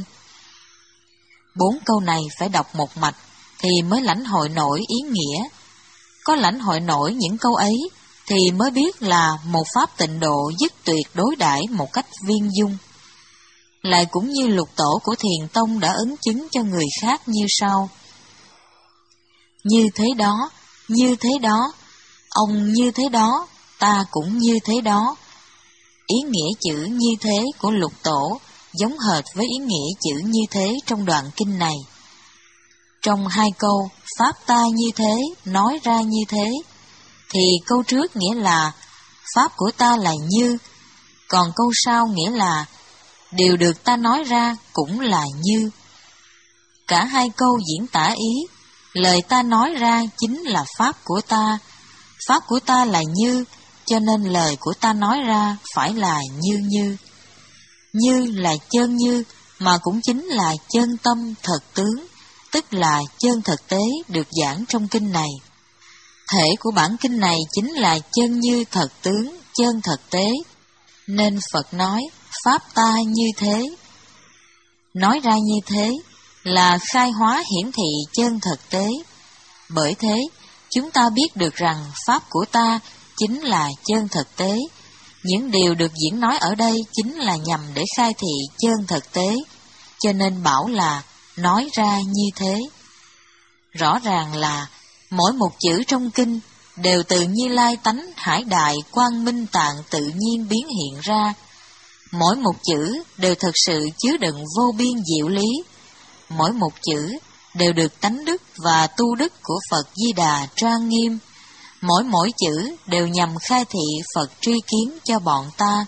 Bốn câu này phải đọc một mạch thì mới lãnh hội nổi ý nghĩa. Có lãnh hội nổi những câu ấy thì mới biết là một pháp tịnh độ dứt tuyệt đối đãi một cách viên dung. Lại cũng như lục tổ của Thiền Tông đã ấn chứng cho người khác như sau. Như thế đó, như thế đó, ông như thế đó, ta cũng như thế đó. Ý nghĩa chữ như thế của lục tổ giống hệt với ý nghĩa chữ như thế trong đoạn kinh này. Trong hai câu, pháp ta như thế, nói ra như thế, thì câu trước nghĩa là pháp của ta là như, còn câu sau nghĩa là điều được ta nói ra cũng là như. Cả hai câu diễn tả ý, lời ta nói ra chính là pháp của ta, pháp của ta là như, cho nên lời của ta nói ra phải là như như. Như là chân như, mà cũng chính là chân tâm thật tướng, tức là chân thực tế được giảng trong kinh này. Thể của bản kinh này chính là chân như thật tướng, chân thực tế, nên Phật nói pháp ta như thế. Nói ra như thế là khai hóa hiển thị chân thực tế. Bởi thế, chúng ta biết được rằng pháp của ta chính là chân thực tế. Những điều được diễn nói ở đây chính là nhằm để khai thị chân thực tế, cho nên bảo là nói ra như thế. Rõ ràng là mỗi một chữ trong kinh đều từ Như Lai tánh hải đại quang minh tạng tự nhiên biến hiện ra. Mỗi một chữ đều thực sự chứa đựng vô biên diệu lý. Mỗi một chữ đều được tánh đức và tu đức của Phật Di Đà trang nghiêm. Mỗi mỗi chữ đều nhằm khai thị Phật tri kiến cho bọn ta.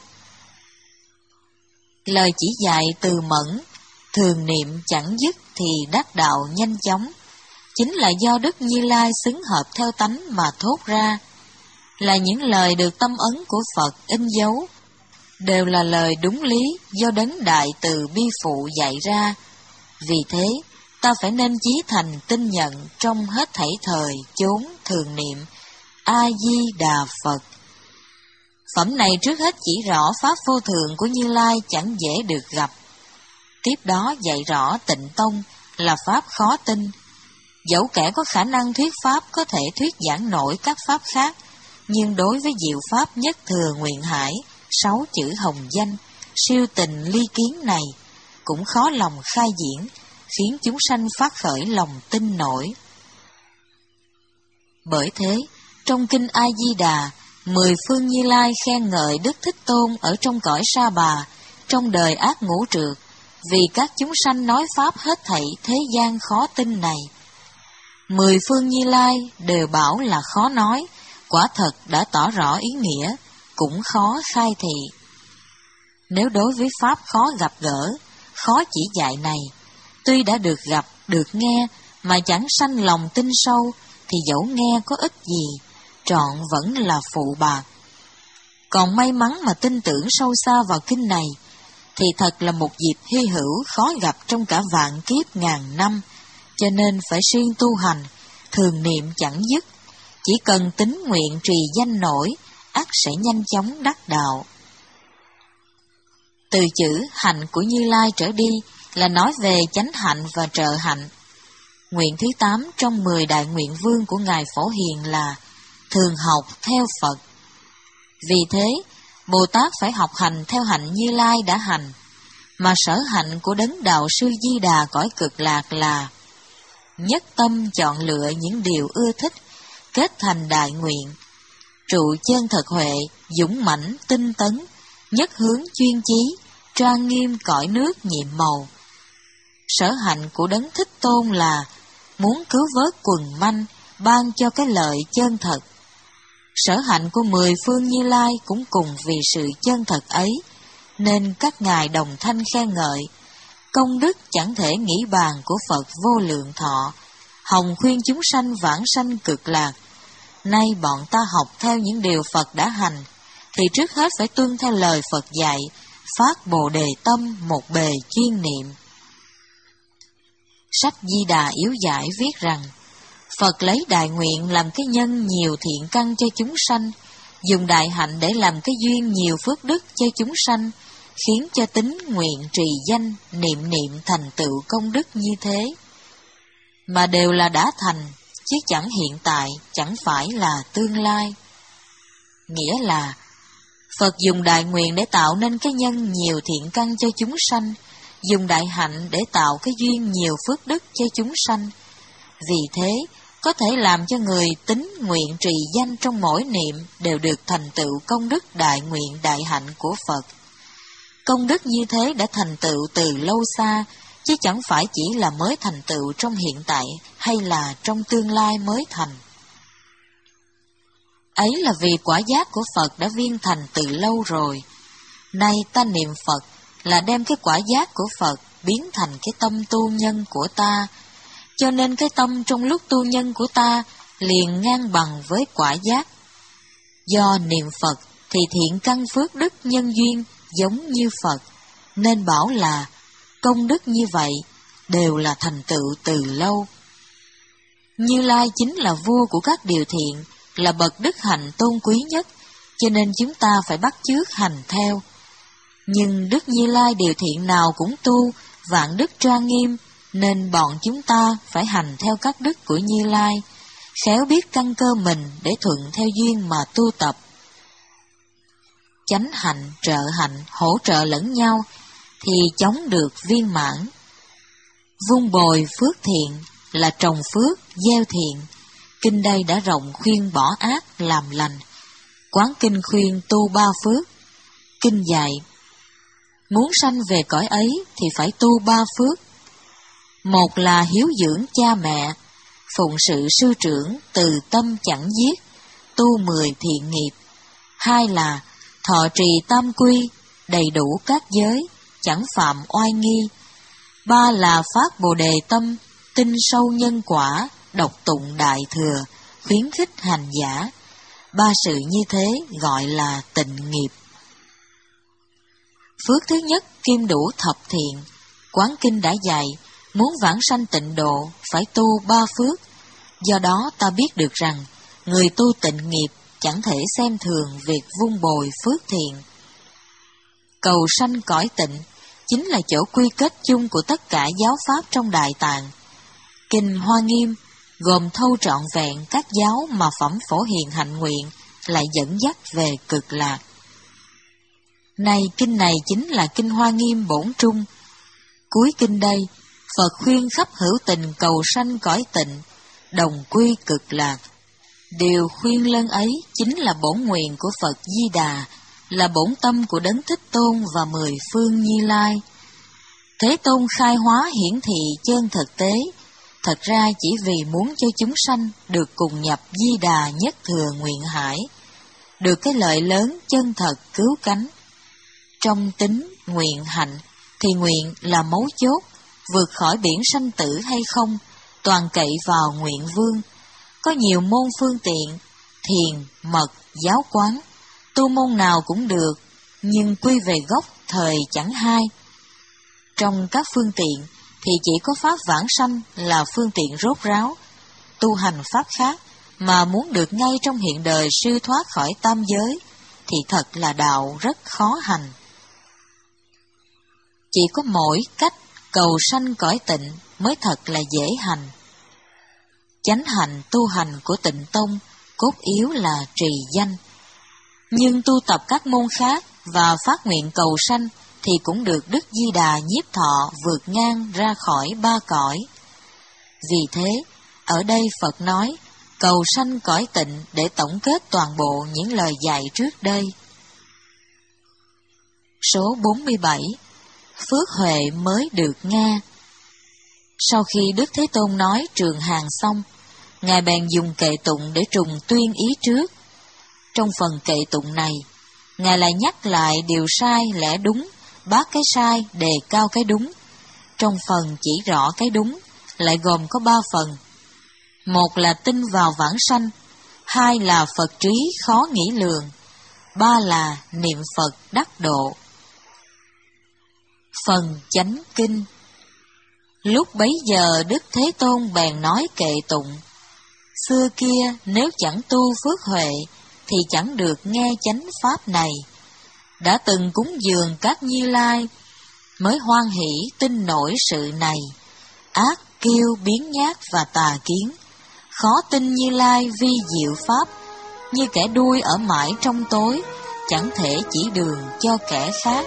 Lời chỉ dạy từ mẫn, thường niệm chẳng dứt thì đắc đạo nhanh chóng, chính là do Đức Như Lai xứng hợp theo tánh mà thốt ra, là những lời được tâm ấn của Phật in dấu, đều là lời đúng lý do Đấng Đại Từ Bi Phụ dạy ra. Vì thế, ta phải nên chí thành tin nhận trong hết thảy thời chốn thường niệm A-di-đà Phật. Phẩm này trước hết chỉ rõ pháp vô thượng của Như Lai chẳng dễ được gặp. Tiếp đó dạy rõ Tịnh Tông là pháp khó tin. Dẫu kẻ có khả năng thuyết pháp có thể thuyết giảng nổi các pháp khác, nhưng đối với diệu pháp nhất thừa nguyện hải, sáu chữ hồng danh, siêu tình ly kiến này, cũng khó lòng khai diễn, khiến chúng sanh phát khởi lòng tin nổi. Bởi thế, trong kinh A-di-đà, mười phương Như Lai khen ngợi Đức Thích Tôn ở trong cõi Sa Bà, trong đời ác ngũ trược, vì các chúng sanh nói pháp hết thảy thế gian khó tin này. Mười phương Như Lai đều bảo là khó nói, quả thật đã tỏ rõ ý nghĩa, cũng khó khai thị. Nếu đối với pháp khó gặp gỡ, khó chỉ dạy này, tuy đã được gặp, được nghe, mà chẳng sanh lòng tin sâu, thì dẫu nghe có ích gì, trọn vẫn là phụ bạc. Còn may mắn mà tin tưởng sâu xa vào kinh này, thì thật là một dịp hy hữu khó gặp trong cả vạn kiếp ngàn năm, cho nên phải siêng tu hành, thường niệm chẳng dứt, chỉ cần tín nguyện trì danh nổi, ắt sẽ nhanh chóng đắc đạo. Từ chữ hạnh của Như Lai trở đi là nói về chánh hạnh và trợ hạnh. Nguyện thứ tám trong mười đại nguyện vương của Ngài Phổ Hiền là thường học theo Phật. Vì thế, Bồ Tát phải học hành theo hạnh Như Lai đã hành, mà sở hạnh của đấng đạo sư Di Đà cõi cực lạc là nhất tâm chọn lựa những điều ưa thích, kết thành đại nguyện, trụ chân thật huệ, dũng mãnh tinh tấn, nhất hướng chuyên chí, trang nghiêm cõi nước nhiệm màu. Sở hạnh của đấng Thích Tôn là muốn cứu vớt quần manh, ban cho cái lợi chân thật. Sở hạnh của mười phương Như Lai cũng cùng vì sự chân thật ấy, nên các ngài đồng thanh khen ngợi, công đức chẳng thể nghĩ bàn của Phật vô lượng thọ, hồng khuyên chúng sanh vãng sanh cực lạc. Nay bọn ta học theo những điều Phật đã hành, thì trước hết phải tuân theo lời Phật dạy, phát Bồ Đề tâm một bề chuyên niệm. Sách Di Đà Yếu Giải viết rằng, Phật lấy đại nguyện làm cái nhân nhiều thiện căn cho chúng sanh, dùng đại hạnh để làm cái duyên nhiều phước đức cho chúng sanh, khiến cho tín nguyện trì danh, niệm niệm thành tựu công đức như thế. Mà đều là đã thành, chứ chẳng hiện tại, chẳng phải là tương lai. Nghĩa là, Phật dùng đại nguyện để tạo nên cái nhân nhiều thiện căn cho chúng sanh, dùng đại hạnh để tạo cái duyên nhiều phước đức cho chúng sanh. Vì thế, có thể làm cho người tín nguyện trì danh trong mỗi niệm đều được thành tựu công đức đại nguyện đại hạnh của Phật. Công đức như thế đã thành tựu từ lâu xa, chứ chẳng phải chỉ là mới thành tựu trong hiện tại hay là trong tương lai mới thành. Ấy là vì quả giác của Phật đã viên thành từ lâu rồi. Nay ta niệm Phật là đem cái quả giác của Phật biến thành cái tâm tu nhân của ta, cho nên cái tâm trong lúc tu nhân của ta liền ngang bằng với quả giác. Do niệm Phật thì thiện căn phước đức nhân duyên giống như Phật, nên bảo là công đức như vậy đều là thành tựu từ lâu. Như Lai chính là vua của các điều thiện, là bậc đức hạnh tôn quý nhất, cho nên chúng ta phải bắt chước hành theo. Nhưng Đức Như Lai điều thiện nào cũng tu, vạn đức trang nghiêm, nên bọn chúng ta phải hành theo các đức của Như Lai, khéo biết căn cơ mình để thuận theo duyên mà tu tập. Chánh hạnh, trợ hạnh hỗ trợ lẫn nhau, thì chống được viên mãn. Vun bồi phước thiện là trồng phước, gieo thiện. Kinh đây đã rộng khuyên bỏ ác, làm lành. Quán kinh khuyên tu ba phước. Kinh dạy, muốn sanh về cõi ấy thì phải tu ba phước. Một là hiếu dưỡng cha mẹ, phụng sự sư trưởng, từ tâm chẳng giết, tu mười thiện nghiệp. Hai là thọ trì tam quy, đầy đủ các giới, chẳng phạm oai nghi. Ba là phát Bồ Đề tâm, tin sâu nhân quả, đọc tụng đại thừa, khuyến khích hành giả. Ba sự như thế gọi là tịnh nghiệp. Phước thứ nhất kim đủ thập thiện. Quán kinh đã dạy, muốn vãng sanh tịnh độ phải tu ba phước. Do đó ta biết được rằng, người tu tịnh nghiệp chẳng thể xem thường việc vun bồi phước thiện. Cầu sanh cõi tịnh chính là chỗ quy kết chung của tất cả giáo pháp trong Đại Tạng. Kinh Hoa Nghiêm gồm thâu trọn vẹn các giáo mà Phẩm Phổ Hiền hạnh nguyện lại dẫn dắt về cực lạc. Này kinh này chính là kinh Hoa Nghiêm bổn trung. Cuối kinh đây, Phật khuyên khắp hữu tình cầu sanh cõi tịnh, đồng quy cực lạc. Điều khuyên lân ấy chính là bổn nguyện của Phật Di Đà, là bổn tâm của Đấng Thích Tôn và mười phương Như Lai. Thế Tôn khai hóa hiển thị chân thực tế, thật ra chỉ vì muốn cho chúng sanh được cùng nhập Di Đà nhất thừa nguyện hải, được cái lợi lớn chân thật cứu cánh. Trong tính nguyện hạnh thì nguyện là mấu chốt, vượt khỏi biển sanh tử hay không, toàn cậy vào nguyện vương. Có nhiều môn phương tiện, thiền, mật, giáo quán, tu môn nào cũng được, nhưng quy về gốc thời chẳng hai. Trong các phương tiện thì chỉ có pháp vãng sanh là phương tiện rốt ráo. Tu hành pháp khác mà muốn được ngay trong hiện đời siêu thoát khỏi tam giới thì thật là đạo rất khó hành. Chỉ có mỗi cách cầu sanh cõi tịnh mới thật là dễ hành. Chánh hạnh tu hành của Tịnh Tông cốt yếu là trì danh. Nhưng tu tập các môn khác và phát nguyện cầu sanh thì cũng được Đức Di Đà Nhiếp Thọ vượt ngang ra khỏi ba cõi. Vì thế, ở đây Phật nói cầu sanh cõi tịnh để tổng kết toàn bộ những lời dạy trước đây. Số bốn mươi bảy. Phước huệ mới được nghe. Sau khi Đức Thế Tôn nói trường hàng xong, Ngài bèn dùng kệ tụng để trùng tuyên ý trước. Trong phần kệ tụng này, Ngài lại nhắc lại điều sai lẽ đúng, bác cái sai, đề cao cái đúng. Trong phần chỉ rõ cái đúng, lại gồm có ba phần. Một là tin vào vãng sanh, hai là Phật trí khó nghĩ lường, ba là niệm Phật đắc độ. Phần chánh kinh. Lúc bấy giờ Đức Thế Tôn bèn nói kệ tụng: xưa kia nếu chẳng tu phước huệ thì chẳng được nghe chánh pháp này. Đã từng cúng dường các Như Lai mới hoan hỷ tin nổi sự này. Ác kiêu biến nhát và tà kiến, khó tin Như Lai vi diệu pháp. Như kẻ đuôi ở mãi trong tối, chẳng thể chỉ đường cho kẻ khác.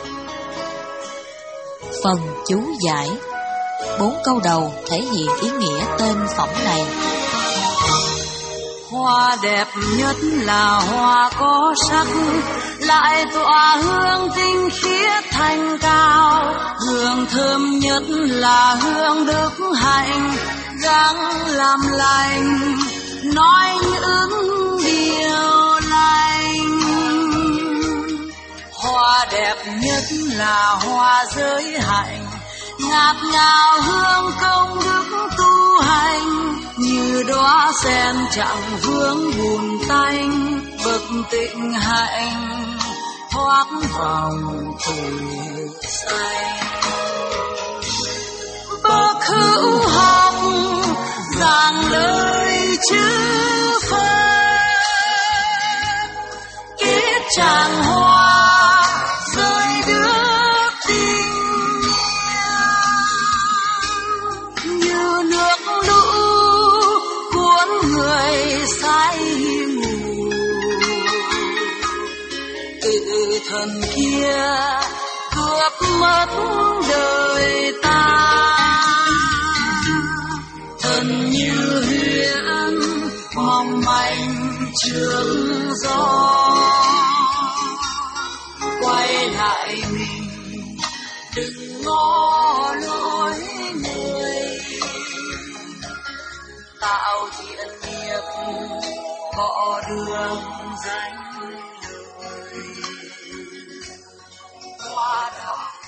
Phần chú giải. Bốn câu đầu thể hiện ý nghĩa tên phẩm này. Hoa đẹp nhất là hoa có sắc, lại tỏa hương tinh khiết thanh cao. Hương thơm nhất là hương đức hạnh, gắng làm lành, nói những điều lành. Hoa đẹp nhất là hoa giới hạnh, ngát ngào hương công đức tu hành. Như đóa sen chẳng vướng bùn tanh, bậc tịnh hạnh thoát vòng tuổi xanh. Bậc hữu học giảng lời chữ Phật, kết tràng hoa rơi nước tình như nước lũ cuốn người say ngủ. Tự thần kia cướp mất đời ta, thân như huyễn mong manh trước gió. Quay lại mình đừng ngó lối người, tạo thiện nghiệp cọ đường danh lời. Hoa đạo